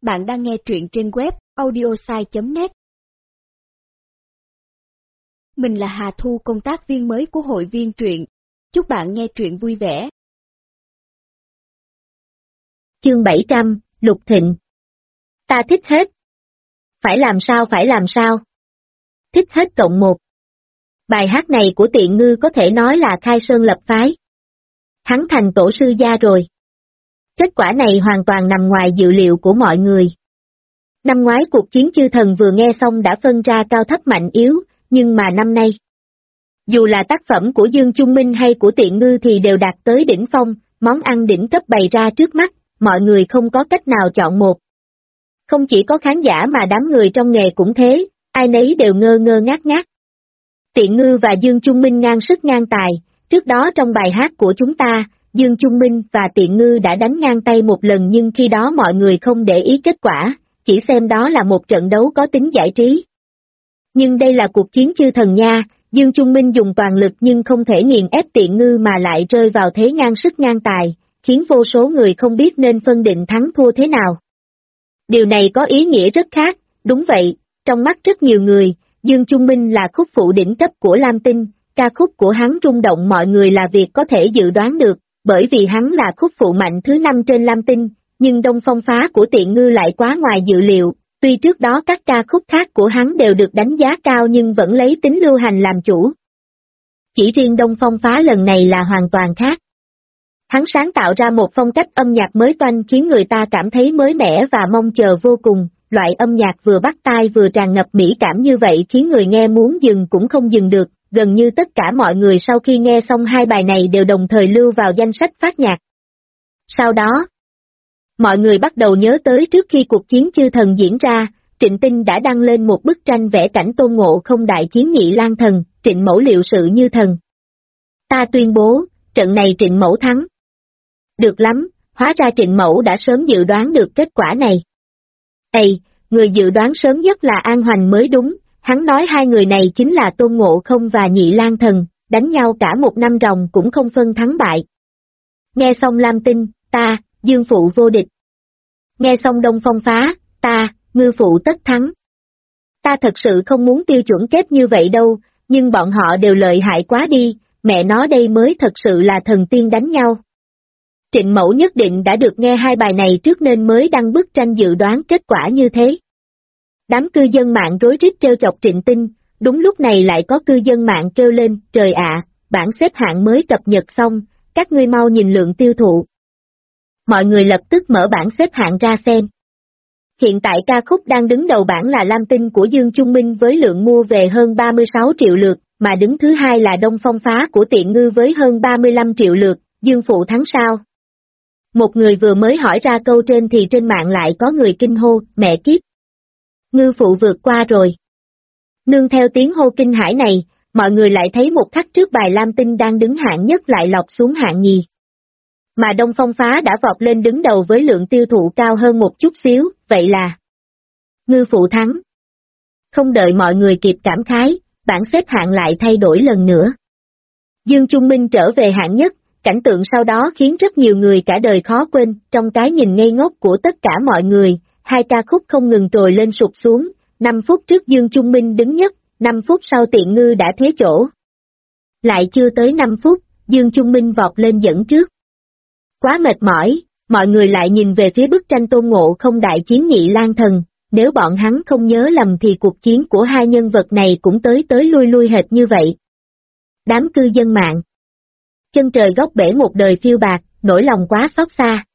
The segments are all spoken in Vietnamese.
Bạn đang nghe truyện trên web audiosai.net. Mình là Hà Thu, công tác viên mới của hội viên truyện. Chúc bạn nghe truyện vui vẻ. Chương 700, Lục Thịnh. Ta thích hết. Phải làm sao? Thích hết cộng một. Bài hát này của Tiện Ngư có thể nói là khai sơn lập phái. Hắn thành tổ sư gia rồi. Kết quả này hoàn toàn nằm ngoài dự liệu của mọi người. Năm ngoái cuộc chiến chư thần vừa nghe xong đã phân ra cao thấp mạnh yếu, nhưng mà năm nay, dù là tác phẩm của Dương Trung Minh hay của Tiện Ngư thì đều đạt tới đỉnh phong, món ăn đỉnh cấp bày ra trước mắt, mọi người không có cách nào chọn một. Không chỉ có khán giả mà đám người trong nghề cũng thế, ai nấy đều ngơ ngác. Tiện Ngư và Dương Trung Minh ngang sức ngang tài, trước đó trong bài hát của chúng ta, Dương Trung Minh và Tiện Ngư đã đánh ngang tay một lần, nhưng khi đó mọi người không để ý kết quả, chỉ xem đó là một trận đấu có tính giải trí. Nhưng đây là cuộc chiến chư thần nha, Dương Trung Minh dùng toàn lực nhưng không thể nghiền ép Tiện Ngư mà lại rơi vào thế ngang sức ngang tài, khiến vô số người không biết nên phân định thắng thua thế nào. Điều này có ý nghĩa rất khác, đúng vậy, trong mắt rất nhiều người, Dương Trung Minh là khúc phụ đỉnh cấp của Lam Tinh, ca khúc của hắn rung động mọi người là việc có thể dự đoán được, bởi vì hắn là khúc phụ mạnh thứ 5 trên Lam Tinh, nhưng Đông Phong Phá của Tiện Ngư lại quá ngoài dự liệu, tuy trước đó các ca khúc khác của hắn đều được đánh giá cao nhưng vẫn lấy tính lưu hành làm chủ. Chỉ riêng Đông Phong Phá lần này là hoàn toàn khác. Hắn sáng tạo ra một phong cách âm nhạc mới toanh khiến người ta cảm thấy mới mẻ và mong chờ vô cùng, loại âm nhạc vừa bắt tai vừa tràn ngập mỹ cảm như vậy khiến người nghe muốn dừng cũng không dừng được, gần như tất cả mọi người sau khi nghe xong hai bài này đều đồng thời lưu vào danh sách phát nhạc. Sau đó, mọi người bắt đầu nhớ tới trước khi cuộc chiến chư thần diễn ra, Trịnh Tinh đã đăng lên một bức tranh vẽ cảnh Tôn Ngộ Không đại chiến Nhị Lang Thần, Trịnh Mẫu liệu sự như thần. Ta tuyên bố, trận này Trịnh Mẫu thắng. Được lắm, hóa ra Trịnh Mẫu đã sớm dự đoán được kết quả này. Ây, người dự đoán sớm nhất là An Hoành mới đúng, hắn nói hai người này chính là Tôn Ngộ Không và Nhị Lang Thần, đánh nhau cả một năm ròng cũng không phân thắng bại. Nghe xong Lam Tinh, ta, Dương Phụ vô địch. Nghe xong Đông Phong Phá, ta, Ngư Phụ tất thắng. Ta thật sự không muốn tiêu chuẩn kép như vậy đâu, nhưng bọn họ đều lợi hại quá đi, mẹ nó đây mới thật sự là thần tiên đánh nhau. Trịnh Mẫu nhất định đã được nghe hai bài này trước nên mới đăng bức tranh dự đoán kết quả như thế. Đám cư dân mạng rối rít trêu chọc Trịnh Tinh, đúng lúc này lại có cư dân mạng kêu lên, trời ạ, bảng xếp hạng mới cập nhật xong, các ngươi mau nhìn lượng tiêu thụ. Mọi người lập tức mở bảng xếp hạng ra xem. Hiện tại ca khúc đang đứng đầu bảng là Lam Tinh của Dương Trung Minh với lượng mua về hơn 36 triệu lượt, mà đứng thứ hai là Đông Phong Phá của Tiện Ngư với hơn 35 triệu lượt, Dương Phụ thắng sao? Một người vừa mới hỏi ra câu trên thì trên mạng lại có người kinh hô, mẹ kiếp. Ngư Phụ vượt qua rồi. Nương theo tiếng hô kinh hãi này, mọi người lại thấy một khắc trước bài Lam Tinh đang đứng hạng nhất lại lọt xuống hạng nhì. Mà Đông Phong Phá đã vọt lên đứng đầu với lượng tiêu thụ cao hơn một chút xíu, vậy là Ngư Phụ thắng. Không đợi mọi người kịp cảm khái, bảng xếp hạng lại thay đổi lần nữa. Dương Trung Minh trở về hạng nhất, cảnh tượng sau đó khiến rất nhiều người cả đời khó quên, trong cái nhìn ngây ngốc của tất cả mọi người, hai ca khúc không ngừng trồi lên sụp xuống, 5 phút trước Dương Trung Minh đứng nhất, 5 phút sau Tiện Ngư đã thế chỗ. Lại chưa tới 5 phút, Dương Trung Minh vọt lên dẫn trước. Quá mệt mỏi, mọi người lại nhìn về phía bức tranh Tôn Ngộ Không đại chiến Nhị Lang Thần, nếu bọn hắn không nhớ lầm thì cuộc chiến của hai nhân vật này cũng tới lui hệt như vậy. Đám cư dân mạng. Chân trời góc bể một đời phiêu bạc, nỗi lòng quá xót xa.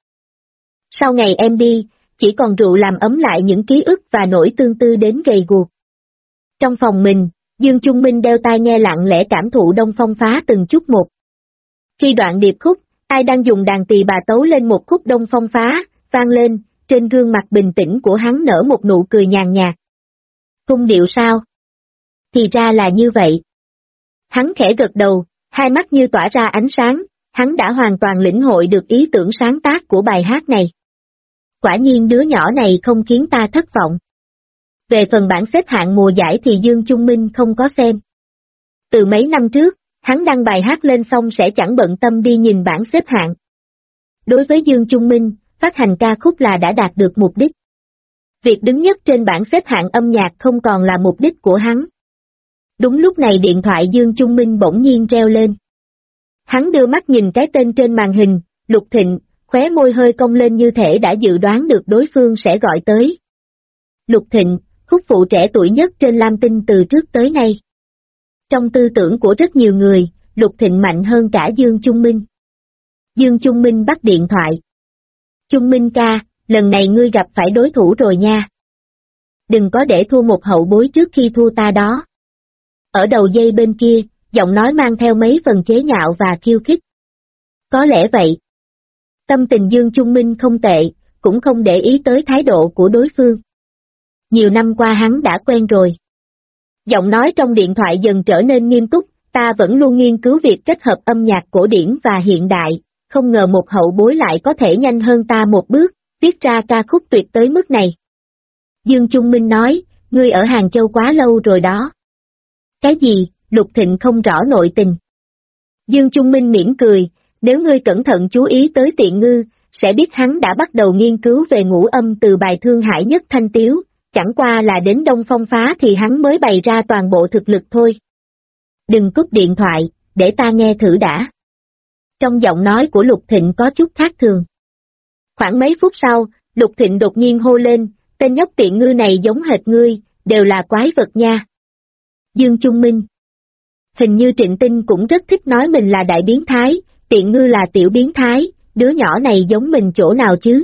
Sau ngày em đi, chỉ còn rượu làm ấm lại những ký ức và nỗi tương tư đến gầy guộc. Trong phòng mình, Dương Trung Minh đeo tai nghe lặng lẽ cảm thụ Đông Phong Phá từng chút một. Khi đoạn điệp khúc, ai đang dùng đàn tỳ bà tấu lên một khúc Đông Phong Phá, vang lên, trên gương mặt bình tĩnh của hắn nở một nụ cười nhàn nhạt. Cung điệu sao? Thì ra là như vậy. Hắn khẽ gật đầu, hai mắt như tỏa ra ánh sáng, hắn đã hoàn toàn lĩnh hội được ý tưởng sáng tác của bài hát này. Quả nhiên đứa nhỏ này không khiến ta thất vọng. Về phần bảng xếp hạng mùa giải thì Dương Trung Minh không có xem. Từ mấy năm trước, hắn đăng bài hát lên xong sẽ chẳng bận tâm đi nhìn bảng xếp hạng. Đối với Dương Trung Minh, phát hành ca khúc là đã đạt được mục đích. Việc đứng nhất trên bảng xếp hạng âm nhạc không còn là mục đích của hắn. Đúng lúc này điện thoại Dương Trung Minh bỗng nhiên reo lên. Hắn đưa mắt nhìn cái tên trên màn hình, Lục Thịnh, khóe môi hơi cong lên như thể đã dự đoán được đối phương sẽ gọi tới. Lục Thịnh, khúc phụ trẻ tuổi nhất trên Lam Tinh từ trước tới nay. Trong tư tưởng của rất nhiều người, Lục Thịnh mạnh hơn cả Dương Trung Minh. Dương Trung Minh bắt điện thoại. Trung Minh ca, lần này ngươi gặp phải đối thủ rồi nha. Đừng có để thua một hậu bối trước khi thua ta đó. Ở đầu dây bên kia, giọng nói mang theo mấy phần chế nhạo và khiêu khích. Có lẽ vậy. Tâm tình Dương Trung Minh không tệ, cũng không để ý tới thái độ của đối phương. Nhiều năm qua hắn đã quen rồi. Giọng nói trong điện thoại dần trở nên nghiêm túc, ta vẫn luôn nghiên cứu việc kết hợp âm nhạc cổ điển và hiện đại, không ngờ một hậu bối lại có thể nhanh hơn ta một bước, viết ra ca khúc tuyệt tới mức này. Dương Trung Minh nói, ngươi ở Hàng Châu quá lâu rồi đó. Cái gì? Lục Thịnh không rõ nội tình. Dương Trung Minh mỉm cười, nếu ngươi cẩn thận chú ý tới Tiện Ngư, sẽ biết hắn đã bắt đầu nghiên cứu về ngũ âm từ bài Thương Hải Nhất Thanh Tiếu, chẳng qua là đến Đông Phong Phá thì hắn mới bày ra toàn bộ thực lực thôi. Đừng cúp điện thoại, để ta nghe thử đã. Trong giọng nói của Lục Thịnh có chút khác thường. Khoảng mấy phút sau, Lục Thịnh đột nhiên hô lên, tên nhóc Tiện Ngư này giống hệt ngươi, đều là quái vật nha. Dương Trung Minh. Hình như Trịnh Tinh cũng rất thích nói mình là đại biến thái, Tiện Ngư là tiểu biến thái, đứa nhỏ này giống mình chỗ nào chứ?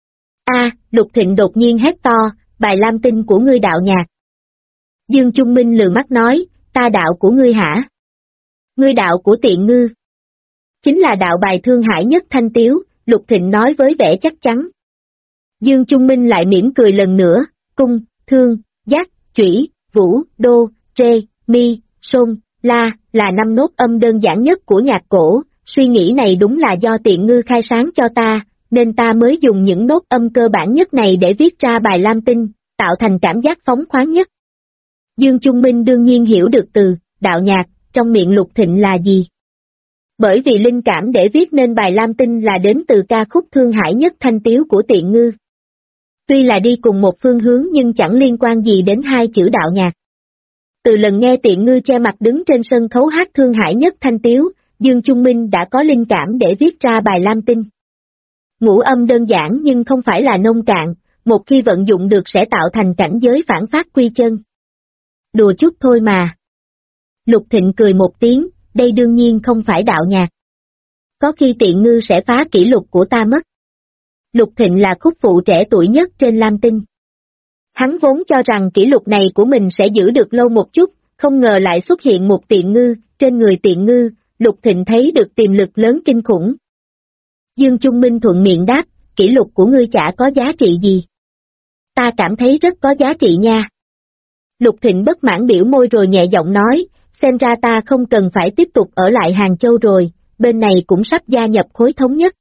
Lục Thịnh đột nhiên hét to, bài Lam Tinh của ngươi đạo nhạc. Dương Trung Minh lườm mắt nói, ta đạo của ngươi hả? Ngươi đạo của Tiện Ngư. Chính là đạo bài Thương Hải Nhất Thanh Tiếu, Lục Thịnh nói với vẻ chắc chắn. Dương Trung Minh lại mỉm cười lần nữa, cung, thương, giác, chủy, vũ, đô, rê, mi, sôn, la, là 5 nốt âm đơn giản nhất của nhạc cổ, suy nghĩ này đúng là do Tiện Ngư khai sáng cho ta, nên ta mới dùng những nốt âm cơ bản nhất này để viết ra bài Lam Tinh, tạo thành cảm giác phóng khoáng nhất. Dương Trung Minh đương nhiên hiểu được từ, đạo nhạc, trong miệng Lục Thịnh là gì. Bởi vì linh cảm để viết nên bài Lam Tinh là đến từ ca khúc Thương Hải Nhất Thanh Tiếu của Tiện Ngư. Tuy là đi cùng một phương hướng nhưng chẳng liên quan gì đến hai chữ đạo nhạc. Từ lần nghe Tiện Ngư che mặt đứng trên sân khấu hát Thương Hải Nhất Thanh Tiếu, Dương Trung Minh đã có linh cảm để viết ra bài Lam Tinh. Ngũ âm đơn giản nhưng không phải là nông cạn, một khi vận dụng được sẽ tạo thành cảnh giới phản phát quy chân. Đùa chút thôi mà. Lục Thịnh cười một tiếng, đây đương nhiên không phải đạo nhạc. Có khi Tiện Ngư sẽ phá kỷ lục của ta mất. Lục Thịnh là khúc phụ trẻ tuổi nhất trên Lam Tinh. Hắn vốn cho rằng kỷ lục này của mình sẽ giữ được lâu một chút, không ngờ lại xuất hiện một Tiện Ngư, trên người Tiện Ngư, Lục Thịnh thấy được tiềm lực lớn kinh khủng. Dương Trung Minh thuận miệng đáp, kỷ lục của ngươi chả có giá trị gì. Ta cảm thấy rất có giá trị nha. Lục Thịnh bất mãn biểu môi rồi nhẹ giọng nói, xem ra ta không cần phải tiếp tục ở lại Hàng Châu rồi, bên này cũng sắp gia nhập khối thống nhất.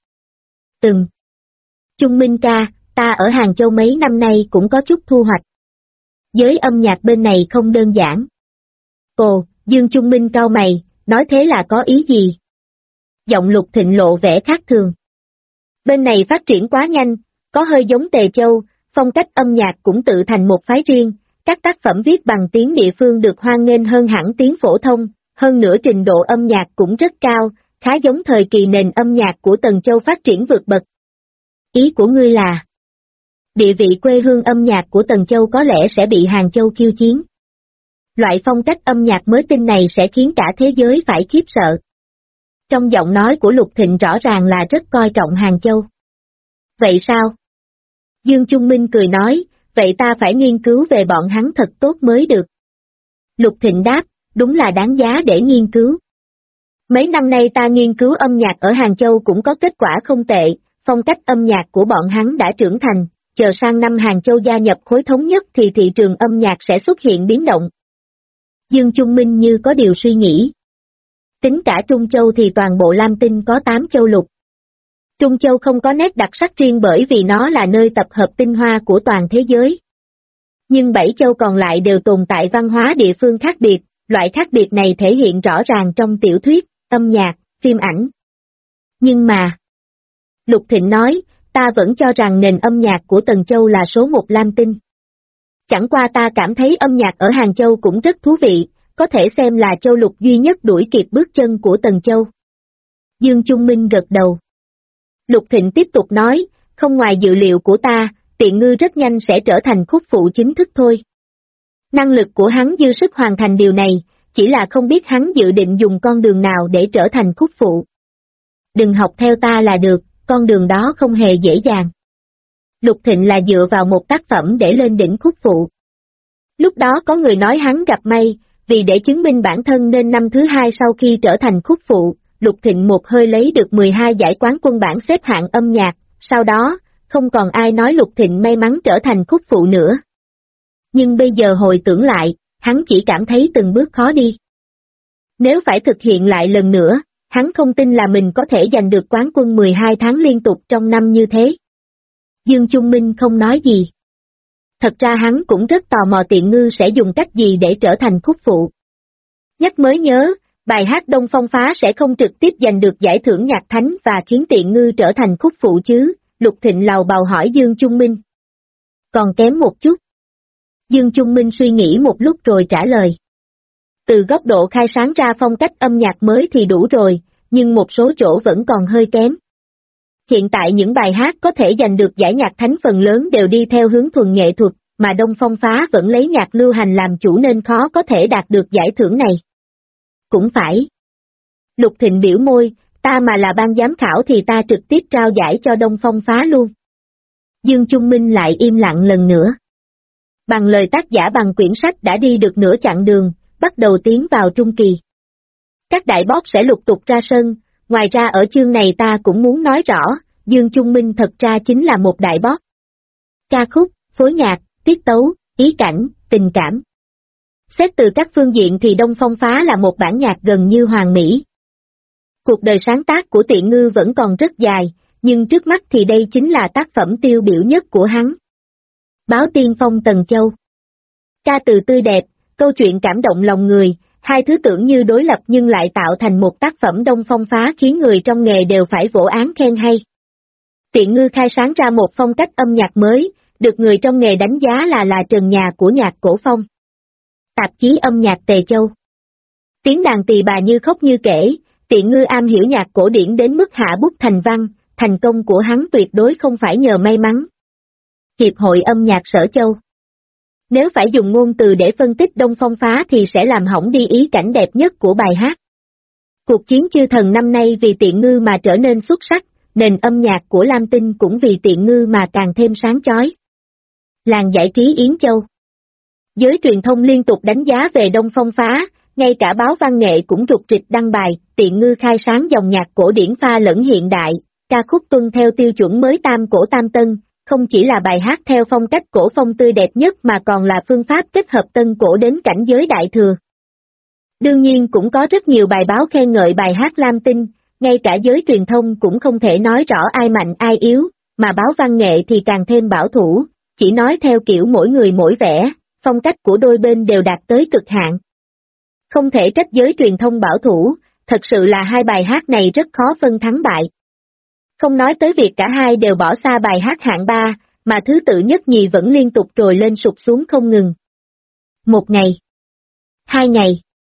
Trung Minh ca, ta ở Hàng Châu mấy năm nay cũng có chút thu hoạch. Giới âm nhạc bên này không đơn giản. Ồ, Dương Trung Minh cau mày, nói thế là có ý gì? Giọng Lục Thịnh lộ vẻ khác thường. Bên này phát triển quá nhanh, có hơi giống Tề Châu, phong cách âm nhạc cũng tự thành một phái riêng, các tác phẩm viết bằng tiếng địa phương được hoan nghênh hơn hẳn tiếng phổ thông, hơn nữa trình độ âm nhạc cũng rất cao, khá giống thời kỳ nền âm nhạc của Tần Châu phát triển vượt bậc. Ý của ngươi là, địa vị quê hương âm nhạc của Tần Châu có lẽ sẽ bị Hàng Châu khiêu chiến. Loại phong cách âm nhạc mới tinh này sẽ khiến cả thế giới phải khiếp sợ. Trong giọng nói của Lục Thịnh rõ ràng là rất coi trọng Hàng Châu. Vậy sao? Dương Trung Minh cười nói, vậy ta phải nghiên cứu về bọn hắn thật tốt mới được. Lục Thịnh đáp, đúng là đáng giá để nghiên cứu. Mấy năm nay ta nghiên cứu âm nhạc ở Hàng Châu cũng có kết quả không tệ, phong cách âm nhạc của bọn hắn đã trưởng thành, chờ sang năm Hàng Châu gia nhập khối thống nhất thì thị trường âm nhạc sẽ xuất hiện biến động. Dương Trung Minh như có điều suy nghĩ. Tính cả Trung Châu thì toàn bộ Lam Tinh có 8 châu lục. Trung Châu không có nét đặc sắc riêng bởi vì nó là nơi tập hợp tinh hoa của toàn thế giới. Nhưng 7 châu còn lại đều tồn tại văn hóa địa phương khác biệt, loại khác biệt này thể hiện rõ ràng trong tiểu thuyết, âm nhạc, phim ảnh. Nhưng mà, Lục Thịnh nói, ta vẫn cho rằng nền âm nhạc của Tần Châu là số một Lam Tinh. Chẳng qua ta cảm thấy âm nhạc ở Hàng Châu cũng rất thú vị, có thể xem là châu lục duy nhất đuổi kịp bước chân của Tần Châu. Dương Trung Minh gật đầu. Lục Thịnh tiếp tục nói, không ngoài dự liệu của ta, Tiện Ngư rất nhanh sẽ trở thành khúc phụ chính thức thôi. Năng lực của hắn dư sức hoàn thành điều này, chỉ là không biết hắn dự định dùng con đường nào để trở thành khúc phụ. Đừng học theo ta là được, con đường đó không hề dễ dàng. Lục Thịnh là dựa vào một tác phẩm để lên đỉnh khúc phụ. Lúc đó có người nói hắn gặp may, vì để chứng minh bản thân nên năm thứ hai sau khi trở thành khúc phụ, Lục Thịnh một hơi lấy được 12 giải quán quân bảng xếp hạng âm nhạc, sau đó, không còn ai nói Lục Thịnh may mắn trở thành khúc phụ nữa. Nhưng bây giờ hồi tưởng lại, hắn chỉ cảm thấy từng bước khó đi. Nếu phải thực hiện lại lần nữa, hắn không tin là mình có thể giành được quán quân 12 tháng liên tục trong năm như thế. Dương Trung Minh không nói gì. Thật ra hắn cũng rất tò mò Tiện Ngư sẽ dùng cách gì để trở thành khúc phụ. Nhắc mới nhớ, bài hát Đông Phong Phá sẽ không trực tiếp giành được giải thưởng nhạc thánh và khiến Tiện Ngư trở thành khúc phụ chứ, Lục Thịnh lầu bầu hỏi Dương Trung Minh. Còn kém một chút. Dương Trung Minh suy nghĩ một lúc rồi trả lời. Từ góc độ khai sáng ra phong cách âm nhạc mới thì đủ rồi, nhưng một số chỗ vẫn còn hơi kém. Hiện tại những bài hát có thể giành được giải nhạc thánh phần lớn đều đi theo hướng thuần nghệ thuật, mà Đông Phong Phá vẫn lấy nhạc lưu hành làm chủ nên khó có thể đạt được giải thưởng này. Cũng phải. Lục Thịnh biểu môi, ta mà là ban giám khảo thì ta trực tiếp trao giải cho Đông Phong Phá luôn. Dương Trung Minh lại im lặng lần nữa. Bằng lời tác giả bằng quyển sách đã đi được nửa chặng đường, bắt đầu tiến vào trung kỳ. Các đại boss sẽ lục tục ra sân, ngoài ra ở chương này ta cũng muốn nói rõ, Dương Trung Minh thật ra chính là một đại boss. Ca khúc, phối nhạc, tiết tấu, ý cảnh, tình cảm. Xét từ các phương diện thì Đông Phong Phá là một bản nhạc gần như hoàn mỹ. Cuộc đời sáng tác của Tiện Ngư vẫn còn rất dài, nhưng trước mắt thì đây chính là tác phẩm tiêu biểu nhất của hắn. Báo tiên phong Tần Châu. Ca từ tươi đẹp, câu chuyện cảm động lòng người, hai thứ tưởng như đối lập nhưng lại tạo thành một tác phẩm Đông Phong Phá khiến người trong nghề đều phải vỗ án khen hay. Tiện Ngư khai sáng ra một phong cách âm nhạc mới, được người trong nghề đánh giá là trần nhà của nhạc cổ phong. Tạp chí âm nhạc Tề Châu. Tiếng đàn tỳ bà như khóc như kể, Tiện Ngư am hiểu nhạc cổ điển đến mức hạ bút thành văn, thành công của hắn tuyệt đối không phải nhờ may mắn. Hiệp hội âm nhạc Sở Châu. Nếu phải dùng ngôn từ để phân tích Đông Phong Phá thì sẽ làm hỏng đi ý cảnh đẹp nhất của bài hát. Cuộc chiến chư thần năm nay vì Tiện Ngư mà trở nên xuất sắc, nền âm nhạc của Lam Tinh cũng vì Tiện Ngư mà càng thêm sáng chói. Làng giải trí Yến Châu. Giới truyền thông liên tục đánh giá về Đông Phong Phá, ngay cả báo văn nghệ cũng rục rịch đăng bài, Tiện Ngư khai sáng dòng nhạc cổ điển pha lẫn hiện đại, ca khúc tuân theo tiêu chuẩn mới tam cổ tam tân, không chỉ là bài hát theo phong cách cổ phong tươi đẹp nhất mà còn là phương pháp kết hợp tân cổ đến cảnh giới đại thừa. Đương nhiên cũng có rất nhiều bài báo khen ngợi bài hát Lam Tinh, ngay cả giới truyền thông cũng không thể nói rõ ai mạnh ai yếu, mà báo văn nghệ thì càng thêm bảo thủ, chỉ nói theo kiểu mỗi người mỗi vẻ, phong cách của đôi bên đều đạt tới cực hạn. Không thể trách giới truyền thông bảo thủ, thật sự là hai bài hát này rất khó phân thắng bại. Không nói tới việc cả hai đều bỏ xa bài hát hạng 3, mà thứ tự nhất nhì vẫn liên tục trồi lên sụp xuống không ngừng. 1 ngày, 2 ngày,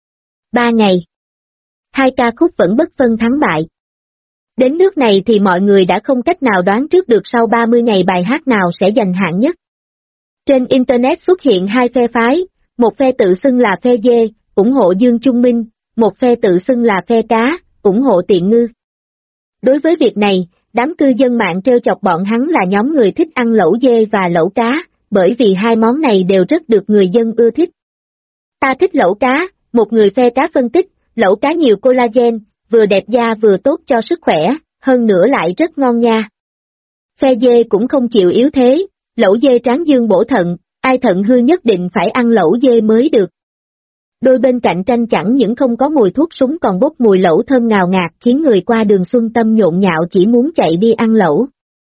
3 ngày, hai ca khúc vẫn bất phân thắng bại. Đến nước này thì mọi người đã không cách nào đoán trước được sau 30 ngày bài hát nào sẽ giành hạng nhất. Trên Internet xuất hiện hai phe phái, một phe tự xưng là phe dê, ủng hộ Dương Trung Minh, một phe tự xưng là phe cá, ủng hộ Tiện Ngư. Đối với việc này, đám cư dân mạng trêu chọc bọn hắn là nhóm người thích ăn lẩu dê và lẩu cá, bởi vì hai món này đều rất được người dân ưa thích. Ta thích lẩu cá, một người phe cá phân tích, lẩu cá nhiều collagen, vừa đẹp da vừa tốt cho sức khỏe, hơn nữa lại rất ngon nha. Phe dê cũng không chịu yếu thế, lẩu dê tráng dương bổ thận, ai thận hư nhất định phải ăn lẩu dê mới được. Đôi bên cạnh tranh chẳng những không có mùi thuốc súng còn bốc mùi lẩu thơm ngào ngạt khiến người qua đường Xuân Tâm nhộn nhạo chỉ muốn chạy đi ăn lẩu.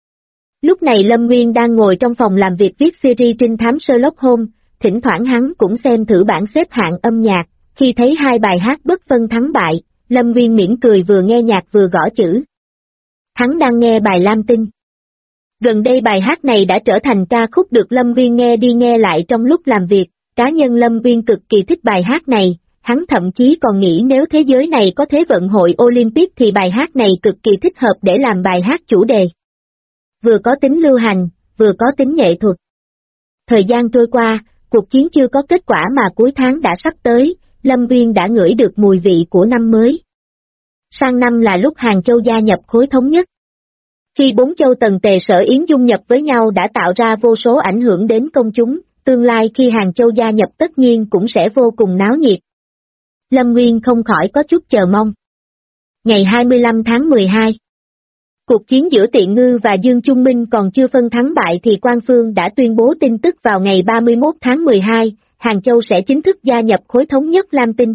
Lúc này Lâm Nguyên đang ngồi trong phòng làm việc viết series trinh thám Sherlock Holmes, thỉnh thoảng hắn cũng xem thử bảng xếp hạng âm nhạc, khi thấy hai bài hát bất phân thắng bại, Lâm Nguyên mỉm cười vừa nghe nhạc vừa gõ chữ. Hắn đang nghe bài Lam Tinh. Gần đây bài hát này đã trở thành ca khúc được Lâm Viên nghe đi nghe lại trong lúc làm việc, cá nhân Lâm Viên cực kỳ thích bài hát này, hắn thậm chí còn nghĩ nếu thế giới này có Thế vận hội Olympic thì bài hát này cực kỳ thích hợp để làm bài hát chủ đề. Vừa có tính lưu hành, vừa có tính nghệ thuật. Thời gian trôi qua, cuộc chiến chưa có kết quả mà cuối tháng đã sắp tới, Lâm Viên đã ngửi được mùi vị của năm mới. Sang năm là lúc Hàng Châu gia nhập khối thống nhất. Khi 4 châu Tần Tề Sở Yến dung nhập với nhau đã tạo ra vô số ảnh hưởng đến công chúng, tương lai khi Hàng Châu gia nhập tất nhiên cũng sẽ vô cùng náo nhiệt. Lâm Nguyên không khỏi có chút chờ mong. Ngày 25 tháng 12, cuộc chiến giữa Tiện Ngư và Dương Trung Minh còn chưa phân thắng bại thì Quan Phương đã tuyên bố tin tức vào ngày 31 tháng 12, Hàng Châu sẽ chính thức gia nhập khối thống nhất Lam Tinh.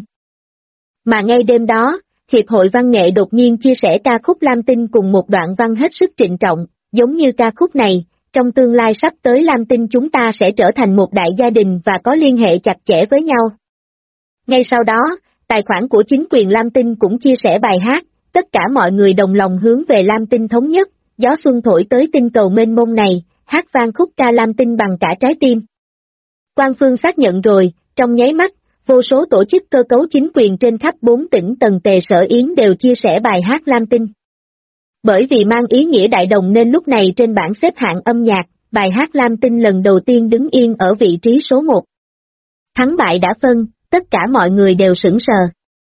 Mà ngay đêm đó, Hiệp hội Văn nghệ đột nhiên chia sẻ ca khúc Lam Tinh cùng một đoạn văn hết sức trịnh trọng, giống như ca khúc này, trong tương lai sắp tới Lam Tinh chúng ta sẽ trở thành một đại gia đình và có liên hệ chặt chẽ với nhau. Ngay sau đó, tài khoản của chính quyền Lam Tinh cũng chia sẻ bài hát, tất cả mọi người đồng lòng hướng về Lam Tinh thống nhất, gió xuân thổi tới tinh cầu mênh mông này, hát vang khúc ca Lam Tinh bằng cả trái tim. Quan Phương xác nhận rồi, trong nháy mắt, vô số tổ chức cơ cấu chính quyền trên khắp 4 tỉnh Tần Tề Sở Yến đều chia sẻ bài hát Lam Tinh. Bởi vì mang ý nghĩa đại đồng nên lúc này trên bảng xếp hạng âm nhạc, bài hát Lam Tinh lần đầu tiên đứng yên ở vị trí số 1. Thắng bại đã phân, tất cả mọi người đều sững sờ.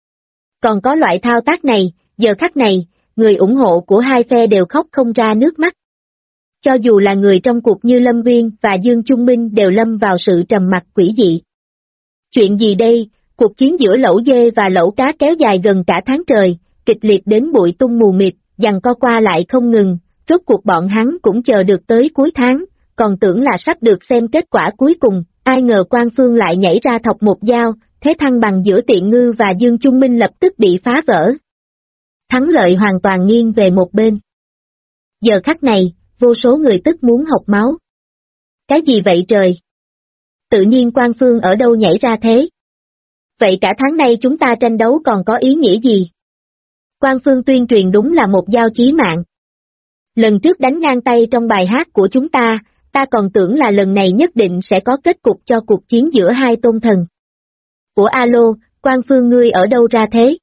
Còn có loại thao tác này, giờ khắc này, người ủng hộ của hai phe đều khóc không ra nước mắt. Cho dù là người trong cuộc như Lâm Viên và Dương Trung Minh đều lâm vào sự trầm mặc quỷ dị. Chuyện gì đây, cuộc chiến giữa lẩu dê và lẩu cá kéo dài gần cả tháng trời, kịch liệt đến bụi tung mù mịt, giằng co qua lại không ngừng, rốt cuộc bọn hắn cũng chờ được tới cuối tháng, còn tưởng là sắp được xem kết quả cuối cùng, ai ngờ Quan Phương lại nhảy ra thọc một dao, thế thăng bằng giữa Tiện Ngư và Dương Trung Minh lập tức bị phá vỡ. Thắng lợi hoàn toàn nghiêng về một bên. Giờ khắc này, vô số người tức muốn học máu. Cái gì vậy trời? Tự nhiên Quan Phương ở đâu nhảy ra thế? Vậy cả tháng nay chúng ta tranh đấu còn có ý nghĩa gì? Quan Phương tuyên truyền đúng là một dao chí mạng. Lần trước đánh ngang tay trong bài hát của chúng ta còn tưởng là lần này nhất định sẽ có kết cục cho cuộc chiến giữa hai tôn thần. Ủa alo, Quan Phương ngươi ở đâu ra thế?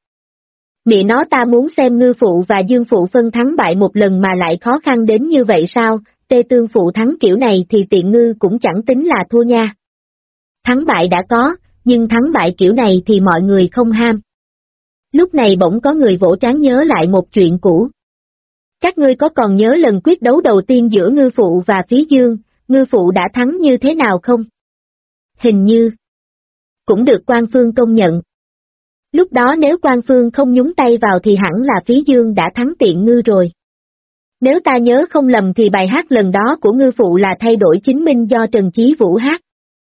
Mẹ nó ta muốn xem Ngư Phụ và Dương Phụ phân thắng bại một lần mà lại khó khăn đến như vậy sao, Tê Tương Phụ thắng kiểu này thì Tiện Ngư cũng chẳng tính là thua nha. Thắng bại đã có, nhưng thắng bại kiểu này thì mọi người không ham. Lúc này bỗng có người vỗ trán nhớ lại một chuyện cũ. Các ngươi có còn nhớ lần quyết đấu đầu tiên giữa Ngư Phụ và Phí Dương, Ngư Phụ đã thắng như thế nào không? Hình như cũng được Quan Phương công nhận. Lúc đó nếu Quan Phương không nhúng tay vào thì hẳn là Phí Dương đã thắng Tiện Ngư rồi. Nếu ta nhớ không lầm thì bài hát lần đó của Ngư Phụ là Thay đổi chính minh do Trần Chí Vũ hát.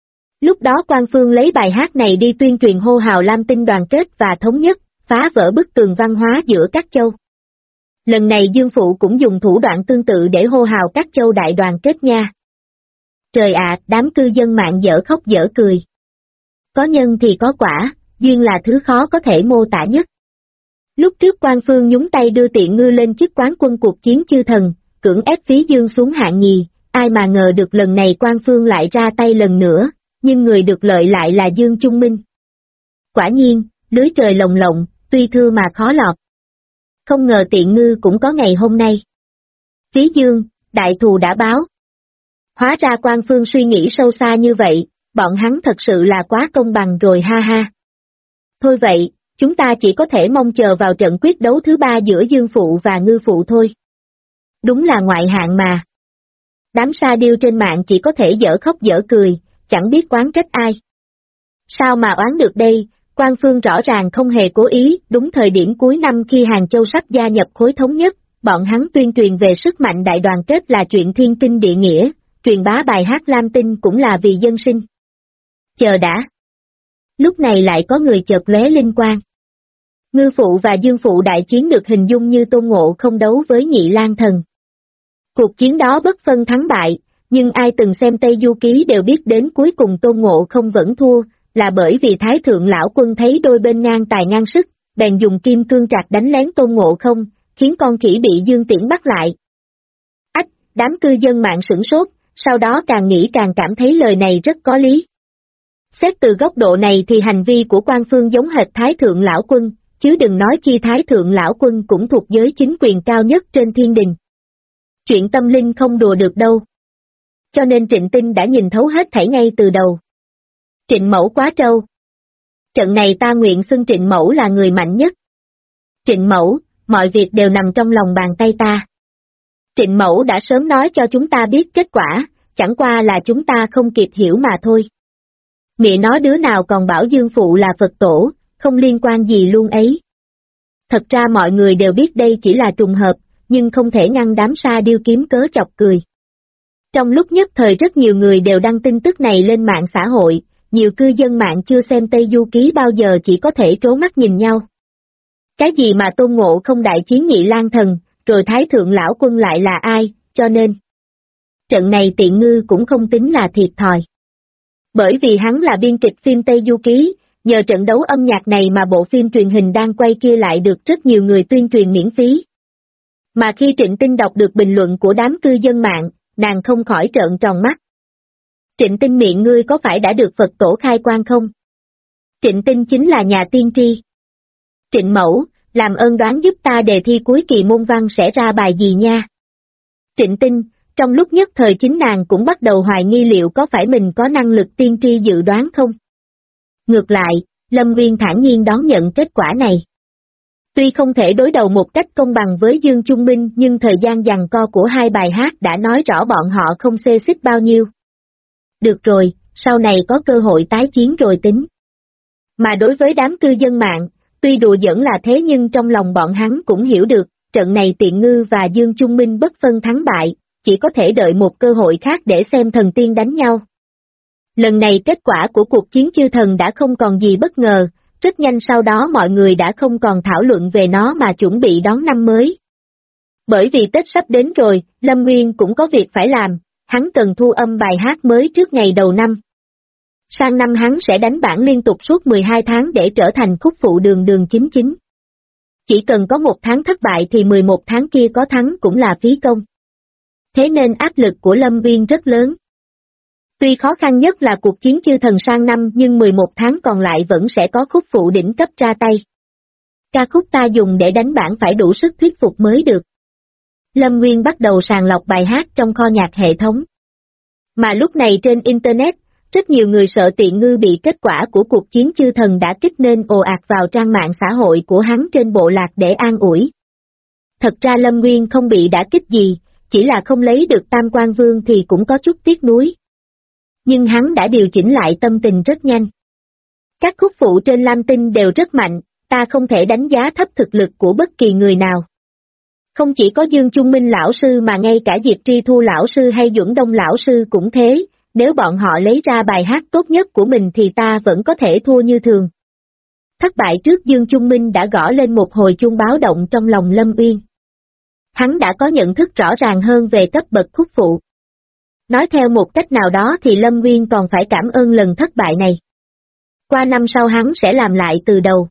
Lúc đó Quan Phương lấy bài hát này đi tuyên truyền hô hào Lam Tinh đoàn kết và thống nhất, phá vỡ bức tường văn hóa giữa các châu. Lần này Dương Phụ cũng dùng thủ đoạn tương tự để hô hào các châu đại đoàn kết nha. Trời ạ, đám cư dân mạng dở khóc dở cười. Có nhân thì có quả, duyên là thứ khó có thể mô tả nhất. Lúc trước Quan Phương nhúng tay đưa Tiện Ngư lên chức quán quân cuộc chiến chư thần, cưỡng ép Phí Dương xuống hạng nhì, ai mà ngờ được lần này Quan Phương lại ra tay lần nữa, nhưng người được lợi lại là Dương Trung Minh. Quả nhiên, lưới trời lồng lộng, tuy thưa mà khó lọt. Không ngờ Tiện Ngư cũng có ngày hôm nay. Phí Dương, đại thù đã báo. Hóa ra Quan Phương suy nghĩ sâu xa như vậy, bọn hắn thật sự là quá công bằng rồi ha ha. Thôi vậy, chúng ta chỉ có thể mong chờ vào trận quyết đấu thứ 3 giữa Dương Phụ và Ngư Phụ thôi. Đúng là ngoại hạng mà. Đám sa điêu trên mạng chỉ có thể dở khóc dở cười, chẳng biết oán trách ai. Sao mà oán được đây, Quan Phương rõ ràng không hề cố ý, đúng thời điểm cuối năm khi Hàng Châu sắp gia nhập khối thống nhất, bọn hắn tuyên truyền về sức mạnh đại đoàn kết là chuyện thiên kinh địa nghĩa, truyền bá bài hát Lam Tinh cũng là vì dân sinh. Chờ đã. Lúc này lại có người chợt lóe linh quang. Ngư Phụ và Dương Phụ đại chiến được hình dung như Tôn Ngộ không đấu với Nhị Lang Thần. Cuộc chiến đó bất phân thắng bại, nhưng ai từng xem Tây Du Ký đều biết đến cuối cùng Tôn Ngộ không vẫn thua, là bởi vì Thái Thượng Lão Quân thấy đôi bên ngang tài ngang sức, bèn dùng kim cương trạc đánh lén Tôn Ngộ không, khiến con khỉ bị Dương Tiễn bắt lại. Đám cư dân mạng sửng sốt, sau đó càng nghĩ càng cảm thấy lời này rất có lý. Xét từ góc độ này thì hành vi của Quan Phương giống hệt Thái Thượng Lão Quân, chứ đừng nói chi Thái Thượng Lão Quân cũng thuộc giới chính quyền cao nhất trên thiên đình. Chuyện tâm linh không đùa được đâu. Cho nên Trịnh Tinh đã nhìn thấu hết thảy ngay từ đầu. Trịnh Mẫu quá trâu. Trận này ta nguyện xưng Trịnh Mẫu là người mạnh nhất. Trịnh Mẫu, mọi việc đều nằm trong lòng bàn tay ta. Trịnh Mẫu đã sớm nói cho chúng ta biết kết quả, chẳng qua là chúng ta không kịp hiểu mà thôi. Mẹ nói đứa nào còn bảo Dương Phụ là Phật tổ, không liên quan gì luôn ấy. Thật ra mọi người đều biết đây chỉ là trùng hợp, nhưng không thể ngăn đám sa điêu kiếm cớ chọc cười. Trong lúc nhất thời rất nhiều người đều đăng tin tức này lên mạng xã hội, nhiều cư dân mạng chưa xem Tây Du Ký bao giờ chỉ có thể trố mắt nhìn nhau. Cái gì mà Tôn Ngộ không đại chiến Nhị Lang Thần, rồi Thái Thượng Lão Quân lại là ai, cho nên trận này Tiện Ngư cũng không tính là thiệt thòi. Bởi vì hắn là biên kịch phim Tây Du Ký, nhờ trận đấu âm nhạc này mà bộ phim truyền hình đang quay kia lại được rất nhiều người tuyên truyền miễn phí. Mà khi Trịnh Tinh đọc được bình luận của đám cư dân mạng, nàng không khỏi trợn tròn mắt. Trịnh Tinh miệng ngươi có phải đã được Phật tổ khai quang không? Trịnh Tinh chính là nhà tiên tri. Trịnh Mẫu, làm ơn đoán giúp ta đề thi cuối kỳ môn văn sẽ ra bài gì nha. Trịnh Tinh, trong lúc nhất thời chính nàng cũng bắt đầu hoài nghi liệu có phải mình có năng lực tiên tri dự đoán không. Ngược lại, Lâm Nguyên thản nhiên đón nhận kết quả này. Tuy không thể đối đầu một cách công bằng với Dương Trung Minh nhưng thời gian giằng co của hai bài hát đã nói rõ bọn họ không xê xích bao nhiêu. Được rồi, sau này có cơ hội tái chiến rồi tính. Mà đối với đám cư dân mạng, tuy đùa giỡn là thế nhưng trong lòng bọn hắn cũng hiểu được, trận này Tiện Ngư và Dương Trung Minh bất phân thắng bại, chỉ có thể đợi một cơ hội khác để xem thần tiên đánh nhau. Lần này kết quả của cuộc chiến chư thần đã không còn gì bất ngờ, rất nhanh sau đó mọi người đã không còn thảo luận về nó mà chuẩn bị đón năm mới. Bởi vì Tết sắp đến rồi, Lâm Nguyên cũng có việc phải làm, hắn cần thu âm bài hát mới trước ngày đầu năm. Sang năm hắn sẽ đánh bản liên tục suốt 12 tháng để trở thành khúc phụ đường đường chính chính. Chỉ cần có một tháng thất bại thì 11 tháng kia có thắng cũng là phí công. Thế nên áp lực của Lâm Nguyên rất lớn. Tuy khó khăn nhất là cuộc chiến chư thần sang năm nhưng 11 tháng còn lại vẫn sẽ có khúc phụ đỉnh cấp ra tay. Ca khúc ta dùng để đánh bản phải đủ sức thuyết phục mới được. Lâm Nguyên bắt đầu sàng lọc bài hát trong kho nhạc hệ thống. Mà lúc này trên Internet, rất nhiều người sợ Tiện Ngư bị kết quả của cuộc chiến chư thần đã kích nên ồ ạt vào trang mạng xã hội của hắn trên bộ lạc để an ủi. Thật ra Lâm Nguyên không bị đả kích gì, chỉ là không lấy được Tam Quan Vương thì cũng có chút tiếc nuối. Nhưng hắn đã điều chỉnh lại tâm tình rất nhanh. Các khúc phụ trên Lam Tinh đều rất mạnh, ta không thể đánh giá thấp thực lực của bất kỳ người nào. Không chỉ có Dương Trung Minh lão sư mà ngay cả Diệp Tri Thu lão sư hay Duẩn Đông lão sư cũng thế, nếu bọn họ lấy ra bài hát tốt nhất của mình thì ta vẫn có thể thua như thường. Thất bại trước Dương Trung Minh đã gõ lên một hồi chuông báo động trong lòng Lâm Uyên. Hắn đã có nhận thức rõ ràng hơn về cấp bậc khúc phụ. Nói theo một cách nào đó thì Lâm Nguyên còn phải cảm ơn lần thất bại này. Qua năm sau hắn sẽ làm lại từ đầu.